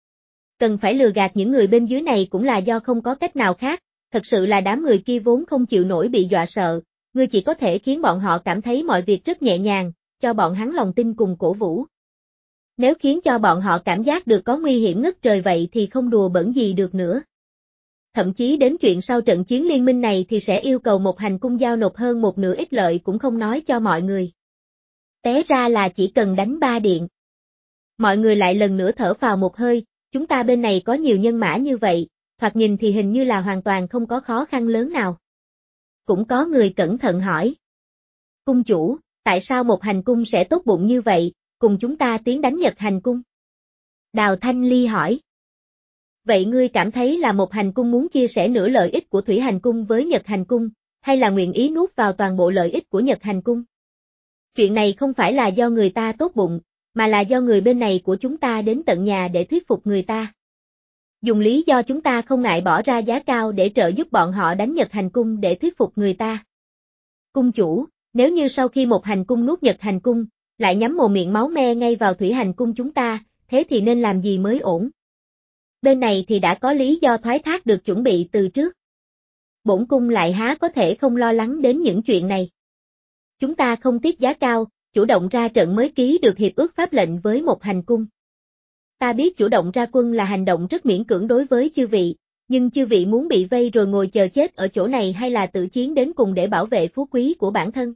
Cần phải lừa gạt những người bên dưới này cũng là do không có cách nào khác, thật sự là đám người kia vốn không chịu nổi bị dọa sợ, ngươi chỉ có thể khiến bọn họ cảm thấy mọi việc rất nhẹ nhàng, cho bọn hắn lòng tin cùng cổ vũ. Nếu khiến cho bọn họ cảm giác được có nguy hiểm ngất trời vậy thì không đùa bỡn gì được nữa. Thậm chí đến chuyện sau trận chiến liên minh này thì sẽ yêu cầu một hành cung giao nộp hơn một nửa ích lợi cũng không nói cho mọi người. Té ra là chỉ cần đánh ba điện. Mọi người lại lần nữa thở phào một hơi, chúng ta bên này có nhiều nhân mã như vậy, thoạt nhìn thì hình như là hoàn toàn không có khó khăn lớn nào. Cũng có người cẩn thận hỏi. Cung chủ, tại sao một hành cung sẽ tốt bụng như vậy, cùng chúng ta tiến đánh Nhật Hành Cung? Đào Thanh Ly hỏi. Vậy ngươi cảm thấy là một hành cung muốn chia sẻ nửa lợi ích của Thủy Hành Cung với Nhật Hành Cung, hay là nguyện ý nuốt vào toàn bộ lợi ích của Nhật Hành Cung? Chuyện này không phải là do người ta tốt bụng, mà là do người bên này của chúng ta đến tận nhà để thuyết phục người ta. Dùng lý do chúng ta không ngại bỏ ra giá cao để trợ giúp bọn họ đánh Nhật Hành Cung để thuyết phục người ta. Cung chủ, nếu như sau khi một hành cung nuốt Nhật Hành Cung, lại nhắm mồm miệng máu me ngay vào Thủy Hành Cung chúng ta, thế thì nên làm gì mới ổn? Bên này thì đã có lý do thoái thác được chuẩn bị từ trước. Bổn cung lại há có thể không lo lắng đến những chuyện này. Chúng ta không tiếc giá cao, chủ động ra trận mới ký được hiệp ước pháp lệnh với một hành cung. Ta biết chủ động ra quân là hành động rất miễn cưỡng đối với chư vị, nhưng chư vị muốn bị vây rồi ngồi chờ chết ở chỗ này hay là tự chiến đến cùng để bảo vệ phú quý của bản thân?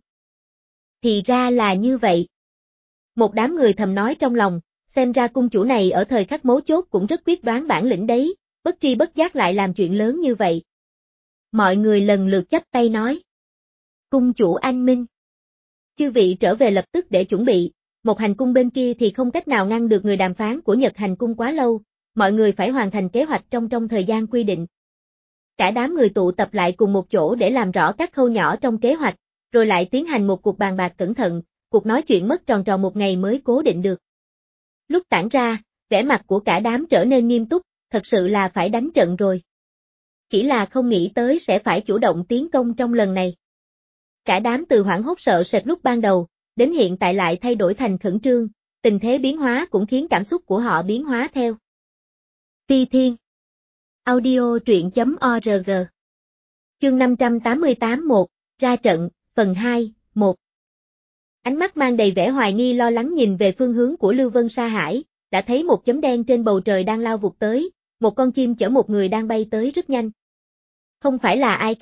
Thì ra là như vậy. Một đám người thầm nói trong lòng, xem ra cung chủ này ở thời khắc mấu chốt cũng rất quyết đoán bản lĩnh đấy, bất tri bất giác lại làm chuyện lớn như vậy. Mọi người lần lượt chắp tay nói. Cung chủ anh minh. Chư vị trở về lập tức để chuẩn bị, một hành cung bên kia thì không cách nào ngăn được người đàm phán của Nhật Hành Cung quá lâu, mọi người phải hoàn thành kế hoạch trong trong thời gian quy định. Cả đám người tụ tập lại cùng một chỗ để làm rõ các khâu nhỏ trong kế hoạch, rồi lại tiến hành một cuộc bàn bạc cẩn thận, cuộc nói chuyện mất tròn tròn một ngày mới cố định được. Lúc tản ra, vẻ mặt của cả đám trở nên nghiêm túc, thật sự là phải đánh trận rồi. Chỉ là không nghĩ tới sẽ phải chủ động tiến công trong lần này. Cả đám từ hoảng hốt sợ sệt lúc ban đầu, đến hiện tại lại thay đổi thành khẩn trương, tình thế biến hóa cũng khiến cảm xúc của họ biến hóa theo. Phi Thiên Audio truyện chấm org Chương năm trăm tám mươi tám một, ra trận, phần hai, một. Ánh mắt mang đầy vẻ hoài nghi lo lắng nhìn về phương hướng của Lưu Vân Sa Hải, đã thấy một chấm đen trên bầu trời đang lao vụt tới, một con chim chở một người đang bay tới rất nhanh. Không phải là ai khác,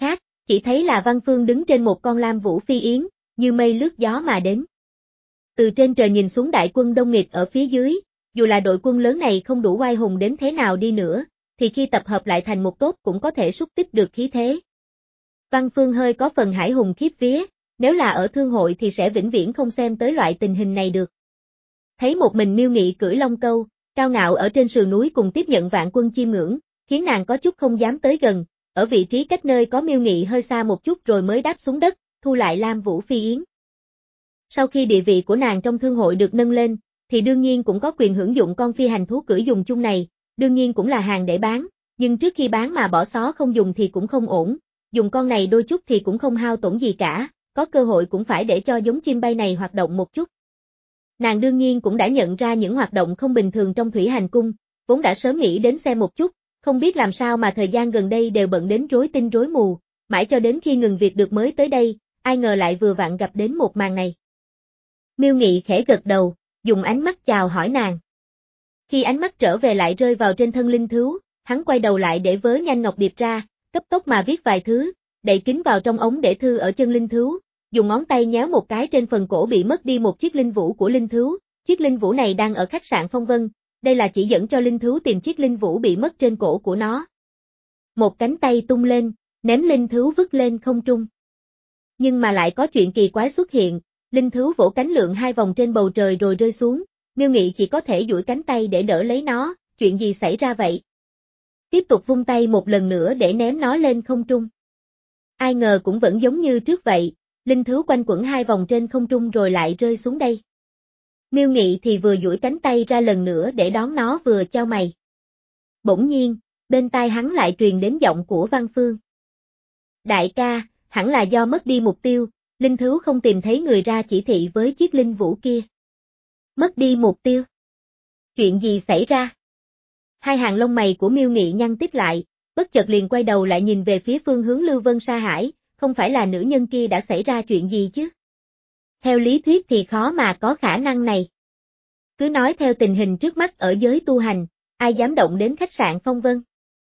chỉ thấy là Văn Phương đứng trên một con lam vũ phi yến, như mây lướt gió mà đến. Từ trên trời nhìn xuống đại quân đông nghịt ở phía dưới, dù là đội quân lớn này không đủ oai hùng đến thế nào đi nữa, thì khi tập hợp lại thành một tốt cũng có thể xúc tích được khí thế. Văn Phương hơi có phần hải hùng khiếp vía, nếu là ở thương hội thì sẽ vĩnh viễn không xem tới loại tình hình này được. Thấy một mình Miêu Nghị cưỡi long câu, cao ngạo ở trên sườn núi cùng tiếp nhận vạn quân chiêm ngưỡng, khiến nàng có chút không dám tới gần, ở vị trí cách nơi có Miêu Nghị hơi xa một chút rồi mới đáp xuống đất, thu lại Lam Vũ Phi Yến. Sau khi địa vị của nàng trong thương hội được nâng lên, thì đương nhiên cũng có quyền hưởng dụng con phi hành thú cưỡi dùng chung này, đương nhiên cũng là hàng để bán, nhưng trước khi bán mà bỏ xó không dùng thì cũng không ổn, dùng con này đôi chút thì cũng không hao tổn gì cả, có cơ hội cũng phải để cho giống chim bay này hoạt động một chút. Nàng đương nhiên cũng đã nhận ra những hoạt động không bình thường trong thủy hành cung, vốn đã sớm nghĩ đến xem một chút, không biết làm sao mà thời gian gần đây đều bận đến rối tinh rối mù, mãi cho đến khi ngừng việc được mới tới đây, ai ngờ lại vừa vặn gặp đến một màn này. Miêu Nghị khẽ gật đầu, dùng ánh mắt chào hỏi nàng. Khi ánh mắt trở về lại rơi vào trên thân linh thú, hắn quay đầu lại để vớ nhanh ngọc điệp ra, cấp tốc mà viết vài thứ, đậy kính vào trong ống để thư ở chân linh thú, dùng ngón tay nhéo một cái trên phần cổ bị mất đi một chiếc linh vũ của linh thú, chiếc linh vũ này đang ở khách sạn Phong Vân, đây là chỉ dẫn cho linh thú tìm chiếc linh vũ bị mất trên cổ của nó. Một cánh tay tung lên, ném linh thú vứt lên không trung. Nhưng mà lại có chuyện kỳ quái xuất hiện, linh thú vỗ cánh lượn hai vòng trên bầu trời rồi rơi xuống, Miêu Nghị chỉ có thể duỗi cánh tay để đỡ lấy nó, chuyện gì xảy ra vậy? Tiếp tục vung tay một lần nữa để ném nó lên không trung. Ai ngờ cũng vẫn giống như trước vậy, linh thú quanh quẩn hai vòng trên không trung rồi lại rơi xuống đây. Miêu Nghị thì vừa duỗi cánh tay ra lần nữa để đón nó vừa chau mày. Bỗng nhiên, bên tai hắn lại truyền đến giọng của Văn Phương. Đại ca, hẳn là do mất đi mục tiêu, linh thú không tìm thấy người ra chỉ thị với chiếc linh vũ kia. Mất đi mục tiêu? Chuyện gì xảy ra? Hai hàng lông mày của Miêu Nghị nhăn tít lại, bất chợt liền quay đầu lại nhìn về phía phương hướng Lưu Vân Sa Hải, không phải là nữ nhân kia đã xảy ra chuyện gì chứ? Theo lý thuyết thì khó mà có khả năng này. Cứ nói theo tình hình trước mắt ở giới tu hành, ai dám động đến khách sạn Phong Vân?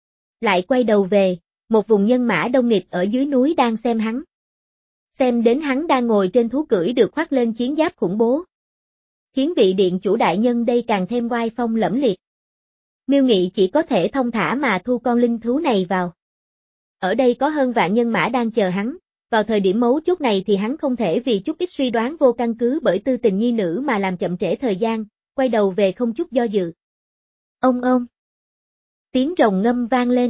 Lại quay đầu về, một vùng nhân mã đông nghịt ở dưới núi đang xem hắn. Xem đến hắn đang ngồi trên thú cưỡi được khoác lên chiến giáp khủng bố. Khiến vị điện chủ đại nhân đây càng thêm oai phong lẫm liệt. Miêu Nghị chỉ có thể thông thả mà thu con linh thú này vào. Ở đây có hơn vạn nhân mã đang chờ hắn, vào thời điểm mấu chốt này thì hắn không thể vì chút ít suy đoán vô căn cứ bởi tư tình nhi nữ mà làm chậm trễ thời gian, quay đầu về không chút do dự. Ông ông! Tiếng rồng ngâm vang lên.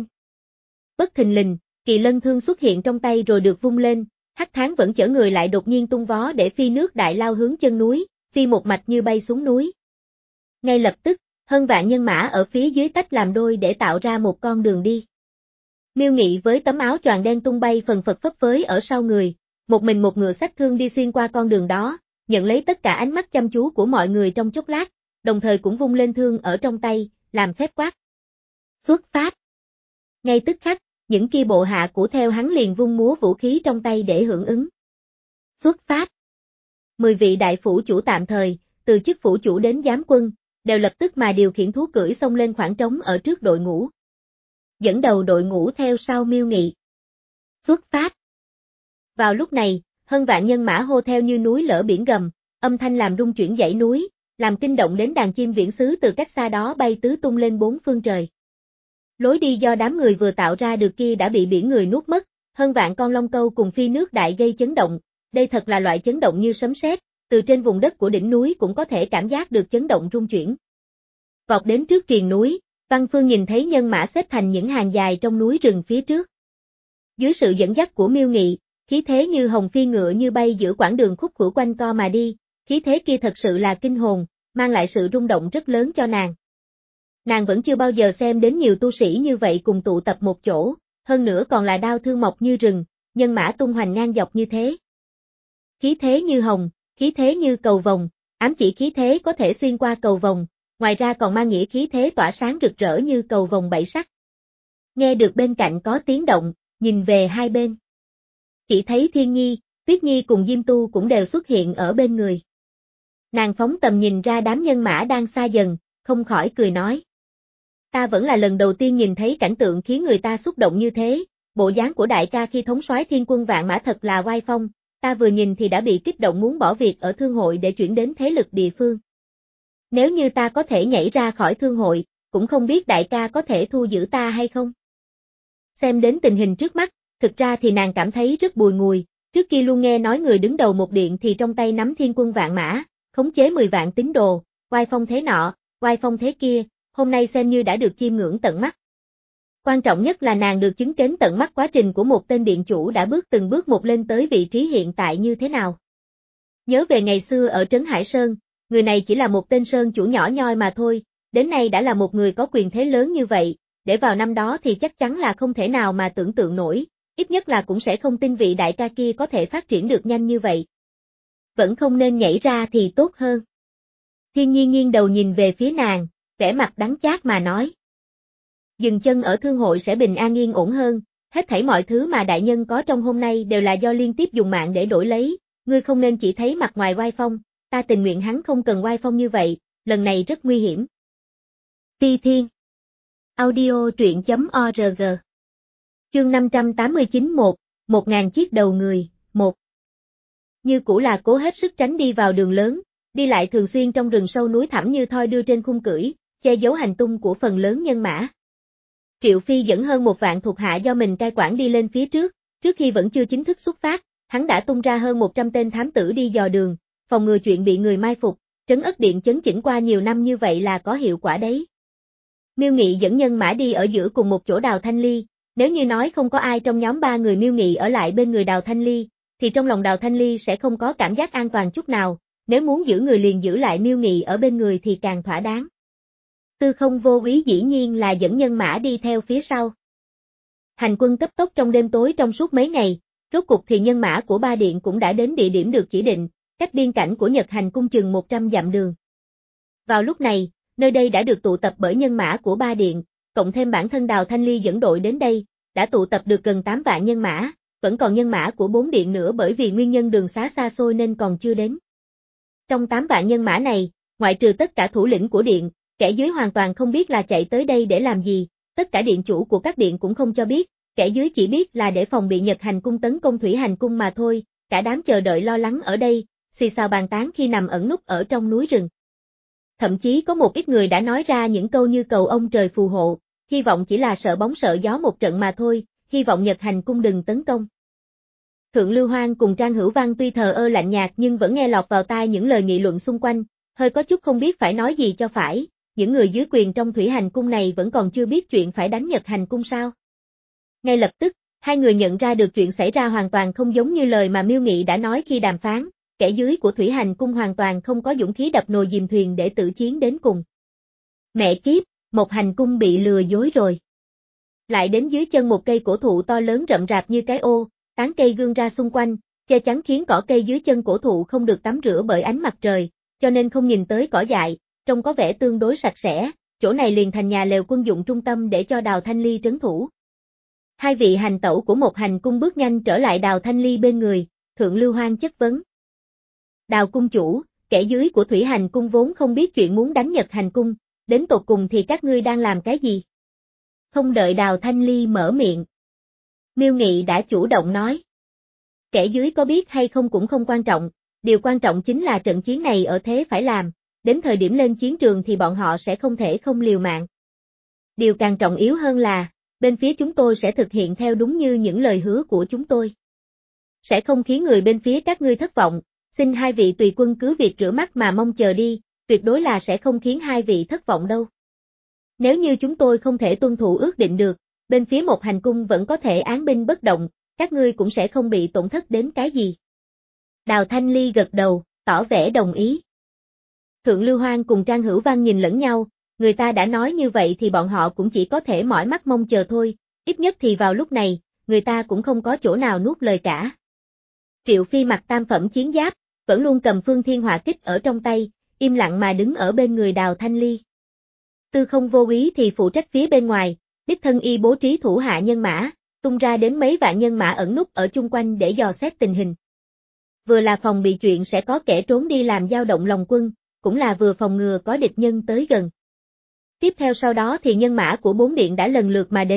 Bất thình lình, kỳ lân thương xuất hiện trong tay rồi được vung lên, Hắc Thán vẫn chở người lại đột nhiên tung vó để phi nước đại lao hướng chân núi, phi một mạch như bay xuống núi. Ngay lập tức, hơn vạn nhân mã ở phía dưới tách làm đôi để tạo ra một con đường đi. Miêu Nghị với tấm áo choàng đen tung bay phần phật phấp phới ở sau người, một mình một ngựa xách thương đi xuyên qua con đường đó, nhận lấy tất cả ánh mắt chăm chú của mọi người trong chốc lát, đồng thời cũng vung lên thương ở trong tay, làm phép quát. Xuất phát! Ngay tức khắc, những kia bộ hạ của theo hắn liền vung múa vũ khí trong tay để hưởng ứng. Xuất phát! Mười vị đại phủ chủ tạm thời, từ chức phủ chủ đến giám quân, đều lập tức mà điều khiển thú cưỡi xông lên khoảng trống ở trước đội ngũ. Dẫn đầu đội ngũ theo sau Miêu Nghị. Xuất phát! Vào lúc này, hơn vạn nhân mã hô theo như núi lở biển gầm, âm thanh làm rung chuyển dãy núi, làm kinh động đến đàn chim viễn xứ từ cách xa đó bay tứ tung lên bốn phương trời. Lối đi do đám người vừa tạo ra được kia đã bị biển người nuốt mất, hơn vạn con long câu cùng phi nước đại gây chấn động, đây thật là loại chấn động như sấm sét, từ trên vùng đất của đỉnh núi cũng có thể cảm giác được chấn động rung chuyển. Vọt đến trước triền núi, Văn Phương nhìn thấy nhân mã xếp thành những hàng dài trong núi rừng phía trước. Dưới sự dẫn dắt của Miêu Nghị, khí thế như hồng phi ngựa như bay giữa quãng đường khúc khuỷu quanh co mà đi, khí thế kia thật sự là kinh hồn, mang lại sự rung động rất lớn cho nàng. Nàng vẫn chưa bao giờ xem đến nhiều tu sĩ như vậy cùng tụ tập một chỗ, hơn nữa còn là đao thương mọc như rừng, nhân mã tung hoành ngang dọc như thế. Khí thế như hồng, khí thế như cầu vồng, ám chỉ khí thế có thể xuyên qua cầu vồng, ngoài ra còn mang nghĩa khí thế tỏa sáng rực rỡ như cầu vồng bảy sắc. Nghe được bên cạnh có tiếng động, nhìn về hai bên. Chỉ thấy Thiên Nhi, Tuyết Nhi cùng Diêm Tu cũng đều xuất hiện ở bên người. Nàng phóng tầm nhìn ra đám nhân mã đang xa dần, không khỏi cười nói. Ta vẫn là lần đầu tiên nhìn thấy cảnh tượng khiến người ta xúc động như thế, bộ dáng của đại ca khi thống soái thiên quân vạn mã thật là oai phong, ta vừa nhìn thì đã bị kích động muốn bỏ việc ở thương hội để chuyển đến thế lực địa phương. Nếu như ta có thể nhảy ra khỏi thương hội, cũng không biết đại ca có thể thu giữ ta hay không. Xem đến tình hình trước mắt, thực ra thì nàng cảm thấy rất bùi ngùi, trước kia luôn nghe nói người đứng đầu một điện thì trong tay nắm thiên quân vạn mã, khống chế mười vạn tín đồ, oai phong thế nọ, oai phong thế kia, hôm nay xem như đã được chiêm ngưỡng tận mắt. Quan trọng nhất là nàng được chứng kiến tận mắt quá trình của một tên điện chủ đã bước từng bước một lên tới vị trí hiện tại như thế nào. Nhớ về ngày xưa ở Trấn Hải Sơn, người này chỉ là một tên sơn chủ nhỏ nhoi mà thôi, đến nay đã là một người có quyền thế lớn như vậy, để vào năm đó thì chắc chắn là không thể nào mà tưởng tượng nổi, ít nhất là cũng sẽ không tin vị đại ca kia có thể phát triển được nhanh như vậy. Vẫn không nên nhảy ra thì tốt hơn. Thiên Nhiên nghiêng đầu nhìn về phía nàng, vẻ mặt đắng chát mà nói. Dừng chân ở thương hội sẽ bình an yên ổn hơn, hết thảy mọi thứ mà đại nhân có trong hôm nay đều là do liên tiếp dùng mạng để đổi lấy, ngươi không nên chỉ thấy mặt ngoài oai phong, ta tình nguyện hắn không cần oai phong như vậy, lần này rất nguy hiểm. Ti Thiên Audio truyện chấm org Chương năm trăm tám mươi chín một, một ngàn chiếc đầu người, một. Như cũ là cố hết sức tránh đi vào đường lớn, đi lại thường xuyên trong rừng sâu núi thẳm như thoi đưa trên khung cưỡi, che giấu hành tung của phần lớn nhân mã. Triệu Phi dẫn hơn một vạn thuộc hạ do mình cai quản đi lên phía trước, trước khi vẫn chưa chính thức xuất phát, hắn đã tung ra hơn một trăm tên thám tử đi dò đường, phòng ngừa chuyện bị người mai phục, trấn ất điện chấn chỉnh qua nhiều năm như vậy là có hiệu quả đấy. Miêu Nghị dẫn nhân mã đi ở giữa cùng một chỗ Đào Thanh Ly, nếu như nói không có ai trong nhóm ba người Miêu Nghị ở lại bên người Đào Thanh Ly, thì trong lòng Đào Thanh Ly sẽ không có cảm giác an toàn chút nào, nếu muốn giữ người liền giữ lại Miêu Nghị ở bên người thì càng thỏa đáng. Tư Không Vô Úy dĩ nhiên là dẫn nhân mã đi theo phía sau. Hành quân cấp tốc trong đêm tối trong suốt mấy ngày, rốt cục thì nhân mã của ba điện cũng đã đến địa điểm được chỉ định, cách biên cảnh của Nhật Hành cung chừng một trăm dặm đường. Vào lúc này, nơi đây đã được tụ tập bởi nhân mã của ba điện, cộng thêm bản thân Đào Thanh Ly dẫn đội đến đây, đã tụ tập được gần tám vạn nhân mã, vẫn còn nhân mã của bốn điện nữa bởi vì nguyên nhân đường xá xa xôi nên còn chưa đến. Trong tám vạn nhân mã này, ngoại trừ tất cả thủ lĩnh của điện, kẻ dưới hoàn toàn không biết là chạy tới đây để làm gì, tất cả điện chủ của các điện cũng không cho biết, kẻ dưới chỉ biết là để phòng bị Nhật Hành cung tấn công Thủy Hành cung mà thôi, cả đám chờ đợi lo lắng ở đây, xì xào bàn tán khi nằm ẩn núp ở trong núi rừng. Thậm chí có một ít người đã nói ra những câu như cầu ông trời phù hộ, hy vọng chỉ là sợ bóng sợ gió một trận mà thôi, hy vọng Nhật Hành cung đừng tấn công. Thượng Lưu Hoang cùng Trang Hữu Văn tuy thờ ơ lạnh nhạt nhưng vẫn nghe lọt vào tai những lời nghị luận xung quanh, hơi có chút không biết phải nói gì cho phải, những người dưới quyền trong Thủy Hành cung này vẫn còn chưa biết chuyện phải đánh Nhật Hành cung sao. Ngay lập tức, hai người nhận ra được chuyện xảy ra hoàn toàn không giống như lời mà Miêu Nghị đã nói khi đàm phán, kẻ dưới của Thủy Hành cung hoàn toàn không có dũng khí đập nồi dìm thuyền để tử chiến đến cùng. Mẹ kiếp, một hành cung bị lừa dối rồi. Lại đến dưới chân một cây cổ thụ to lớn rậm rạp như cái ô, tán cây gương ra xung quanh, che chắn khiến cỏ cây dưới chân cổ thụ không được tắm rửa bởi ánh mặt trời, cho nên không nhìn tới cỏ dại, trông có vẻ tương đối sạch sẽ, chỗ này liền thành nhà lều quân dụng trung tâm để cho Đào Thanh Ly trấn thủ. Hai vị hành tẩu của một hành cung bước nhanh trở lại Đào Thanh Ly bên người, Thượng Lưu Hoang chất vấn. Đào cung chủ, kẻ dưới của Thủy Hành cung vốn không biết chuyện muốn đánh Nhật Hành cung, đến tột cùng thì các ngươi đang làm cái gì? Không đợi Đào Thanh Ly mở miệng. Miêu Nghị đã chủ động nói. Kẻ dưới có biết hay không cũng không quan trọng, điều quan trọng chính là trận chiến này ở thế phải làm, đến thời điểm lên chiến trường thì bọn họ sẽ không thể không liều mạng. Điều càng trọng yếu hơn là, bên phía chúng tôi sẽ thực hiện theo đúng như những lời hứa của chúng tôi. Sẽ không khiến người bên phía các ngươi thất vọng, xin hai vị tùy quân cứ việc rửa mắt mà mong chờ đi, tuyệt đối là sẽ không khiến hai vị thất vọng đâu. Nếu như chúng tôi không thể tuân thủ ước định được, bên phía một hành cung vẫn có thể án binh bất động, các ngươi cũng sẽ không bị tổn thất đến cái gì. Đào Thanh Ly gật đầu, tỏ vẻ đồng ý. Thượng Lưu Hoang cùng Trang Hữu Văn nhìn lẫn nhau, người ta đã nói như vậy thì bọn họ cũng chỉ có thể mỏi mắt mong chờ thôi, ít nhất thì vào lúc này, người ta cũng không có chỗ nào nuốt lời cả. Triệu Phi mặc tam phẩm chiến giáp, vẫn luôn cầm Phương Thiên Hỏa Kích ở trong tay, im lặng mà đứng ở bên người Đào Thanh Ly. Tư Không Vô Úy thì phụ trách phía bên ngoài, đích thân y bố trí thủ hạ nhân mã, tung ra đến mấy vạn nhân mã ẩn núp ở chung quanh để dò xét tình hình. Vừa là phòng bị chuyện sẽ có kẻ trốn đi làm dao động lòng quân, cũng là vừa phòng ngừa có địch nhân tới gần. Tiếp theo sau đó thì nhân mã của bốn điện đã lần lượt mà đến,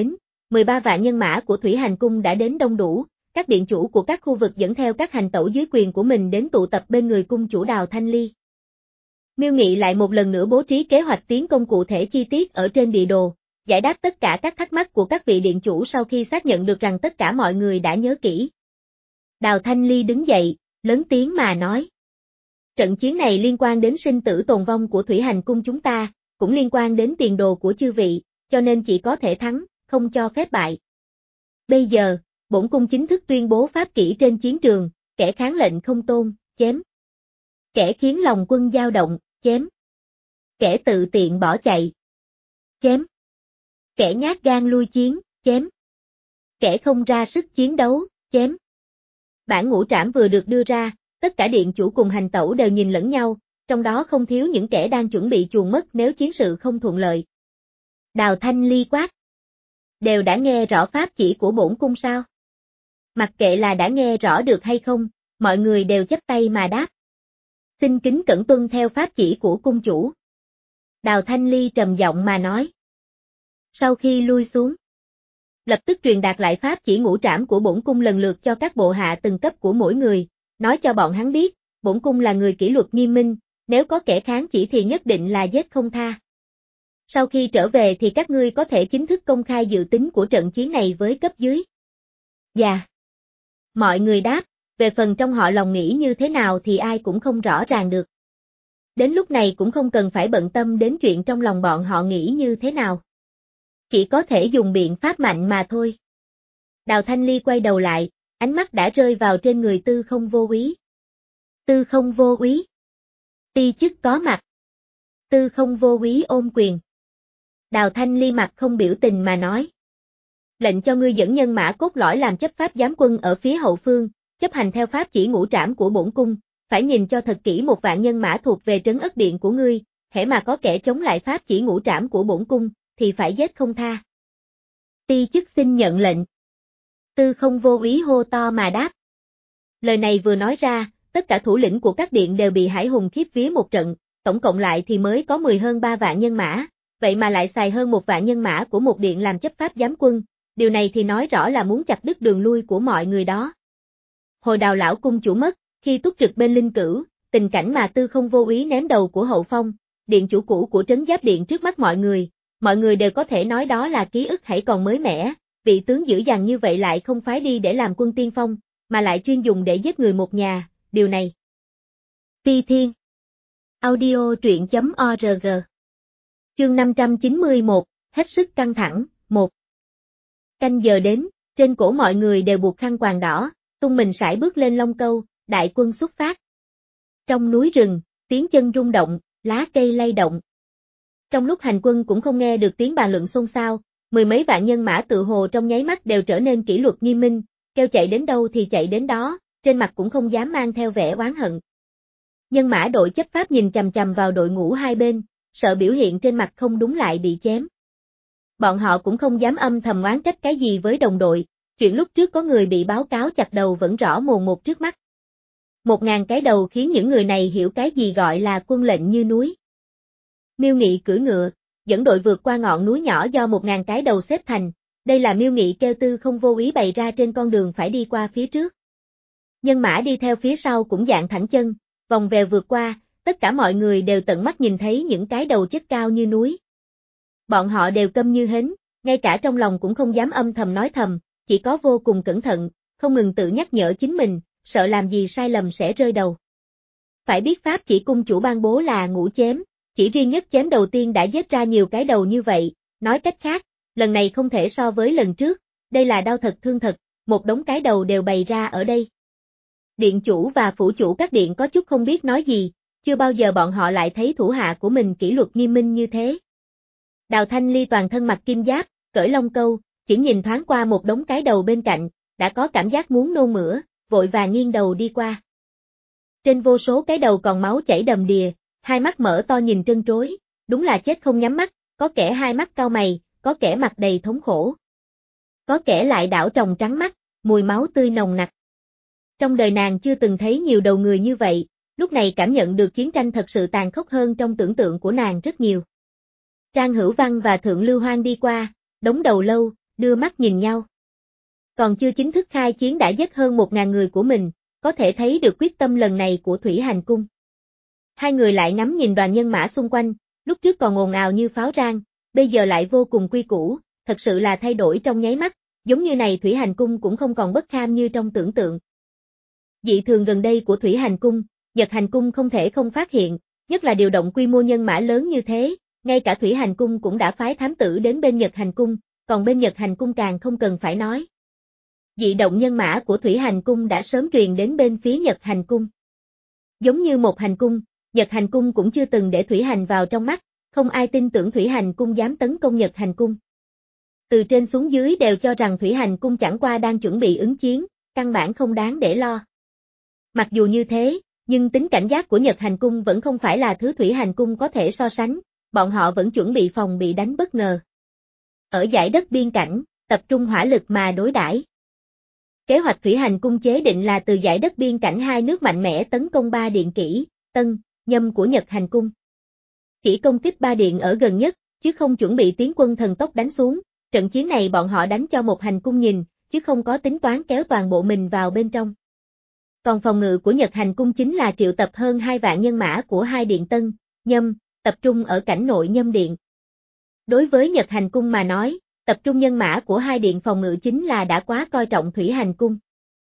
mười ba vạn nhân mã của Thủy Hành Cung đã đến đông đủ, các điện chủ của các khu vực dẫn theo các hành tẩu dưới quyền của mình đến tụ tập bên người cung chủ Đào Thanh Ly. Miêu Nghị lại một lần nữa bố trí kế hoạch tiến công cụ thể chi tiết ở trên địa đồ, giải đáp tất cả các thắc mắc của các vị điện chủ sau khi xác nhận được rằng tất cả mọi người đã nhớ kỹ. Đào Thanh Ly đứng dậy, lớn tiếng mà nói. Trận chiến này liên quan đến sinh tử tồn vong của Thủy Hành Cung chúng ta, cũng liên quan đến tiền đồ của chư vị, cho nên chỉ có thể thắng, không cho phép bại. Bây giờ, bổn cung chính thức tuyên bố pháp kỷ trên chiến trường, kẻ kháng lệnh không tôn, chém. Kẻ khiến lòng quân dao động, chém. Kẻ tự tiện bỏ chạy, chém. Kẻ nhát gan lui chiến, chém. Kẻ không ra sức chiến đấu, chém. Bản ngũ trảm vừa được đưa ra, tất cả điện chủ cùng hành tẩu đều nhìn lẫn nhau, trong đó không thiếu những kẻ đang chuẩn bị chuồn mất nếu chiến sự không thuận lợi. Đào Thanh Ly quát. Đều đã nghe rõ pháp chỉ của bổn cung sao? Mặc kệ là đã nghe rõ được hay không, mọi người đều chắp tay mà đáp. Xin kính cẩn tuân theo pháp chỉ của cung chủ. Đào Thanh Ly trầm giọng mà nói. Sau khi lui xuống, lập tức truyền đạt lại pháp chỉ ngũ trảm của bổn cung lần lượt cho các bộ hạ từng cấp của mỗi người, nói cho bọn hắn biết, bổn cung là người kỷ luật nghiêm minh, nếu có kẻ kháng chỉ thì nhất định là giết không tha. Sau khi trở về thì các ngươi có thể chính thức công khai dự tính của trận chiến này với cấp dưới. Dạ. Mọi người đáp, về phần trong họ lòng nghĩ như thế nào thì ai cũng không rõ ràng được. Đến lúc này cũng không cần phải bận tâm đến chuyện trong lòng bọn họ nghĩ như thế nào. Chỉ có thể dùng biện pháp mạnh mà thôi. Đào Thanh Ly quay đầu lại, ánh mắt đã rơi vào trên người Tư Không Vô Úy. Tư Không Vô Úy. Ti chức có mặt. Tư Không Vô Úy ôm quyền. Đào Thanh Ly mặt không biểu tình mà nói. Lệnh cho ngươi dẫn nhân mã cốt lõi làm chấp pháp giám quân ở phía hậu phương, chấp hành theo pháp chỉ ngũ trảm của bổn cung, phải nhìn cho thật kỹ một vạn nhân mã thuộc về trấn ất điện của ngươi, hễ mà có kẻ chống lại pháp chỉ ngũ trảm của bổn cung, thì phải giết không tha. Ti chức xin nhận lệnh. Tư Không Vô Úy hô to mà đáp. Lời này vừa nói ra, tất cả thủ lĩnh của các điện đều bị Hải Hùng khiếp vía một trận, tổng cộng lại thì mới có mười hơn ba vạn nhân mã, vậy mà lại xài hơn một vạn nhân mã của một điện làm chấp pháp giám quân, điều này thì nói rõ là muốn chặt đứt đường lui của mọi người đó. Hồi Đào lão cung chủ mất, khi túc trực bên linh cửu, tình cảnh mà Tư Không Vô Úy ném đầu của Hậu Phong, điện chủ cũ của trấn giáp điện trước mắt mọi người, mọi người đều có thể nói đó là ký ức hãy còn mới mẻ, vị tướng dữ dằn như vậy lại không phái đi để làm quân tiên phong, mà lại chuyên dùng để giết người một nhà, điều này. Phi Thiên. Audio truyện chấm org. Chương năm trăm chín mươi mốt, hết sức căng thẳng, một. Canh giờ đến, trên cổ mọi người đều buộc khăn quàng đỏ, tung mình sải bước lên Long Câu, đại quân xuất phát. Trong núi rừng, tiếng chân rung động, lá cây lay động. Trong lúc hành quân cũng không nghe được tiếng bàn luận xôn xao, mười mấy vạn nhân mã tự hồ trong nháy mắt đều trở nên kỷ luật nghiêm minh, kêu chạy đến đâu thì chạy đến đó, trên mặt cũng không dám mang theo vẻ oán hận. Nhân mã đội chấp pháp nhìn chằm chằm vào đội ngũ hai bên, sợ biểu hiện trên mặt không đúng lại bị chém. Bọn họ cũng không dám âm thầm oán trách cái gì với đồng đội, chuyện lúc trước có người bị báo cáo chặt đầu vẫn rõ mồn một trước mắt. Một ngàn cái đầu khiến những người này hiểu cái gì gọi là quân lệnh như núi. Miêu Nghị cưỡi ngựa, dẫn đội vượt qua ngọn núi nhỏ do một ngàn cái đầu xếp thành, đây là Miêu Nghị kêu Tư Không Vô Úy bày ra trên con đường phải đi qua phía trước. Nhân mã đi theo phía sau cũng dạng thẳng chân, vòng vèo vượt qua, tất cả mọi người đều tận mắt nhìn thấy những cái đầu chất cao như núi. Bọn họ đều câm như hến, ngay cả trong lòng cũng không dám âm thầm nói thầm, chỉ có vô cùng cẩn thận, không ngừng tự nhắc nhở chính mình, sợ làm gì sai lầm sẽ rơi đầu. Phải biết pháp chỉ cung chủ ban bố là ngũ chém, chỉ riêng nhất chém đầu tiên đã giết ra nhiều cái đầu như vậy, nói cách khác, lần này không thể so với lần trước, đây là đau thật thương thật, một đống cái đầu đều bày ra ở đây. Điện chủ và phủ chủ các điện có chút không biết nói gì, chưa bao giờ bọn họ lại thấy thủ hạ của mình kỷ luật nghiêm minh như thế. Đào Thanh Ly toàn thân mặc kim giáp, cởi Long Câu, chỉ nhìn thoáng qua một đống cái đầu bên cạnh, đã có cảm giác muốn nôn mửa, vội vàng nghiêng đầu đi qua. Trên vô số cái đầu còn máu chảy đầm đìa, hai mắt mở to nhìn trân trối, đúng là chết không nhắm mắt, có kẻ hai mắt cau mày, có kẻ mặt đầy thống khổ. Có kẻ lại đảo tròng trắng mắt, mùi máu tươi nồng nặc. Trong đời nàng chưa từng thấy nhiều đầu người như vậy, lúc này cảm nhận được chiến tranh thật sự tàn khốc hơn trong tưởng tượng của nàng rất nhiều. Trang Hữu Văn và Thượng Lưu Hoang đi qua, đống đầu lâu, đưa mắt nhìn nhau. Còn chưa chính thức khai chiến đã giết hơn một ngàn người của mình, có thể thấy được quyết tâm lần này của Thủy Hành Cung. Hai người lại ngắm nhìn đoàn nhân mã xung quanh, lúc trước còn ồn ào như pháo rang, bây giờ lại vô cùng quy củ, thật sự là thay đổi trong nháy mắt, giống như này Thủy Hành Cung cũng không còn bất kham như trong tưởng tượng. Dị thường gần đây của Thủy Hành Cung, Nhật Hành Cung không thể không phát hiện, nhất là điều động quy mô nhân mã lớn như thế, ngay cả Thủy Hành Cung cũng đã phái thám tử đến bên Nhật Hành Cung, còn bên Nhật Hành Cung càng không cần phải nói. Dị động nhân mã của Thủy Hành Cung đã sớm truyền đến bên phía Nhật Hành Cung. Giống như một hành cung, Nhật Hành Cung cũng chưa từng để Thủy Hành vào trong mắt, không ai tin tưởng Thủy Hành Cung dám tấn công Nhật Hành Cung. Từ trên xuống dưới đều cho rằng Thủy Hành Cung chẳng qua đang chuẩn bị ứng chiến, căn bản không đáng để lo. Mặc dù như thế, nhưng tính cảnh giác của Nhật Hành Cung vẫn không phải là thứ Thủy Hành Cung có thể so sánh, bọn họ vẫn chuẩn bị phòng bị đánh bất ngờ. Ở dải đất biên cảnh, tập trung hỏa lực mà đối đãi. Kế hoạch Thủy Hành Cung chế định là từ dải đất biên cảnh hai nước mạnh mẽ tấn công ba điện Kỷ, Tân, Nhâm của Nhật Hành Cung. Chỉ công kích ba điện ở gần nhất, chứ không chuẩn bị tiến quân thần tốc đánh xuống, trận chiến này bọn họ đánh cho một hành cung nhìn, chứ không có tính toán kéo toàn bộ mình vào bên trong. Còn phòng ngự của Nhật Hành Cung chính là triệu tập hơn hai vạn nhân mã của hai điện Tân, Nhâm, tập trung ở cảnh nội Nhâm điện. Đối với Nhật Hành Cung mà nói, tập trung nhân mã của hai điện phòng ngự chính là đã quá coi trọng Thủy Hành Cung.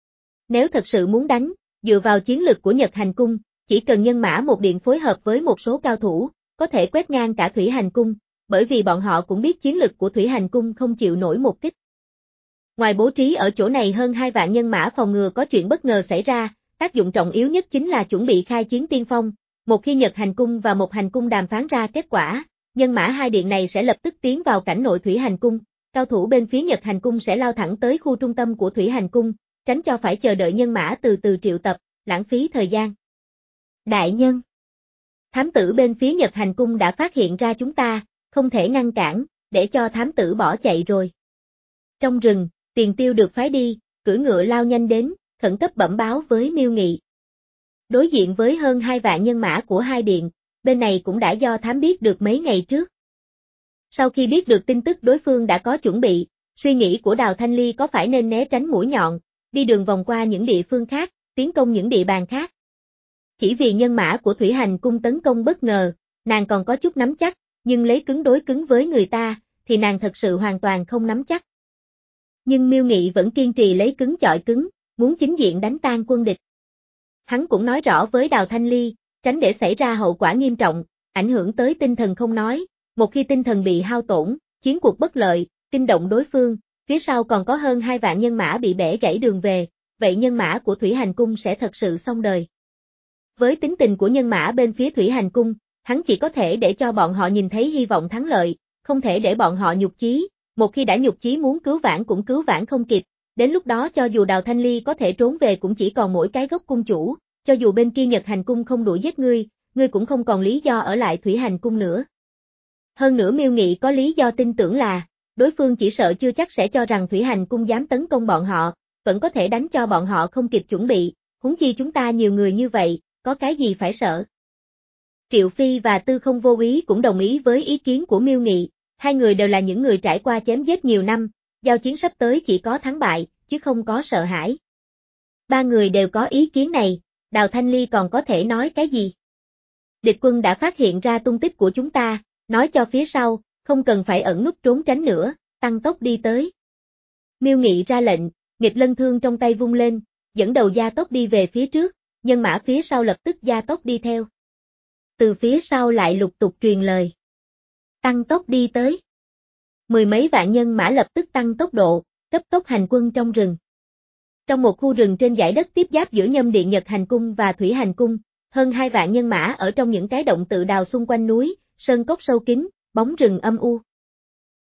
Nếu thật sự muốn đánh, dựa vào chiến lực của Nhật Hành Cung, chỉ cần nhân mã một điện phối hợp với một số cao thủ, có thể quét ngang cả Thủy Hành Cung, bởi vì bọn họ cũng biết chiến lực của Thủy Hành Cung không chịu nổi một kích. Ngoài bố trí ở chỗ này hơn hai vạn nhân mã phòng ngừa có chuyện bất ngờ xảy ra, tác dụng trọng yếu nhất chính là chuẩn bị khai chiến tiên phong, một khi Nhật Hành Cung và một hành cung đàm phán ra kết quả, nhân mã hai điện này sẽ lập tức tiến vào cảnh nội Thủy Hành Cung, cao thủ bên phía Nhật Hành Cung sẽ lao thẳng tới khu trung tâm của Thủy Hành Cung, tránh cho phải chờ đợi nhân mã từ từ triệu tập, lãng phí thời gian. Đại nhân, thám tử bên phía Nhật Hành Cung đã phát hiện ra chúng ta, không thể ngăn cản, để cho thám tử bỏ chạy rồi. Trong rừng, Tiền Tiêu được phái đi, cưỡi ngựa lao nhanh đến, khẩn cấp bẩm báo với Miêu Nghị. Đối diện với hơn hai vạn nhân mã của hai điện, bên này cũng đã do thám biết được mấy ngày trước. Sau khi biết được tin tức đối phương đã có chuẩn bị, suy nghĩ của Đào Thanh Ly có phải nên né tránh mũi nhọn, đi đường vòng qua những địa phương khác, tiến công những địa bàn khác. Chỉ vì nhân mã của Thủy Hành Cung tấn công bất ngờ, nàng còn có chút nắm chắc, nhưng lấy cứng đối cứng với người ta, thì nàng thật sự hoàn toàn không nắm chắc. Nhưng Miêu Nghị vẫn kiên trì lấy cứng chọi cứng, muốn chính diện đánh tan quân địch. Hắn cũng nói rõ với Đào Thanh Ly, tránh để xảy ra hậu quả nghiêm trọng, ảnh hưởng tới tinh thần không nói, một khi tinh thần bị hao tổn, chiến cuộc bất lợi, kinh động đối phương, phía sau còn có hơn hai vạn nhân mã bị bẻ gãy đường về, vậy nhân mã của Thủy Hành Cung sẽ thật sự xong đời. Với tính tình của nhân mã bên phía Thủy Hành Cung, hắn chỉ có thể để cho bọn họ nhìn thấy hy vọng thắng lợi, không thể để bọn họ nhục chí, một khi đã nhục chí muốn cứu vãn cũng cứu vãn không kịp, đến lúc đó cho dù Đào Thanh Ly có thể trốn về cũng chỉ còn mỗi cái gốc cung chủ, cho dù bên kia Nhật Hành Cung không đuổi giết ngươi, ngươi cũng không còn lý do ở lại Thủy Hành Cung nữa. Hơn nữa Miêu Nghị có lý do tin tưởng là, đối phương chỉ sợ chưa chắc sẽ cho rằng Thủy Hành Cung dám tấn công bọn họ, vẫn có thể đánh cho bọn họ không kịp chuẩn bị, huống chi chúng ta nhiều người như vậy, có cái gì phải sợ. Triệu Phi và Tư Không Vô Ý cũng đồng ý với ý kiến của Miêu Nghị, hai người đều là những người trải qua chém giết nhiều năm, giao chiến sắp tới chỉ có thắng bại, chứ không có sợ hãi. Ba người đều có ý kiến này, Đào Thanh Ly còn có thể nói cái gì? Địch quân đã phát hiện ra tung tích của chúng ta, nói cho phía sau, không cần phải ẩn núp trốn tránh nữa, tăng tốc đi tới. Miêu Nghị ra lệnh, nghịch lân thương trong tay vung lên, dẫn đầu gia tốc đi về phía trước, nhân mã phía sau lập tức gia tốc đi theo. Từ phía sau lại lục tục truyền lời. Tăng tốc đi tới. Mười mấy vạn nhân mã lập tức tăng tốc độ, cấp tốc hành quân trong rừng. Trong một khu rừng trên dải đất tiếp giáp giữa Nhâm Điện Nhật Hành Cung và Thủy Hành Cung, hơn hai vạn nhân mã ở trong những cái động tự đào xung quanh núi, sơn cốc sâu kín, bóng rừng âm u.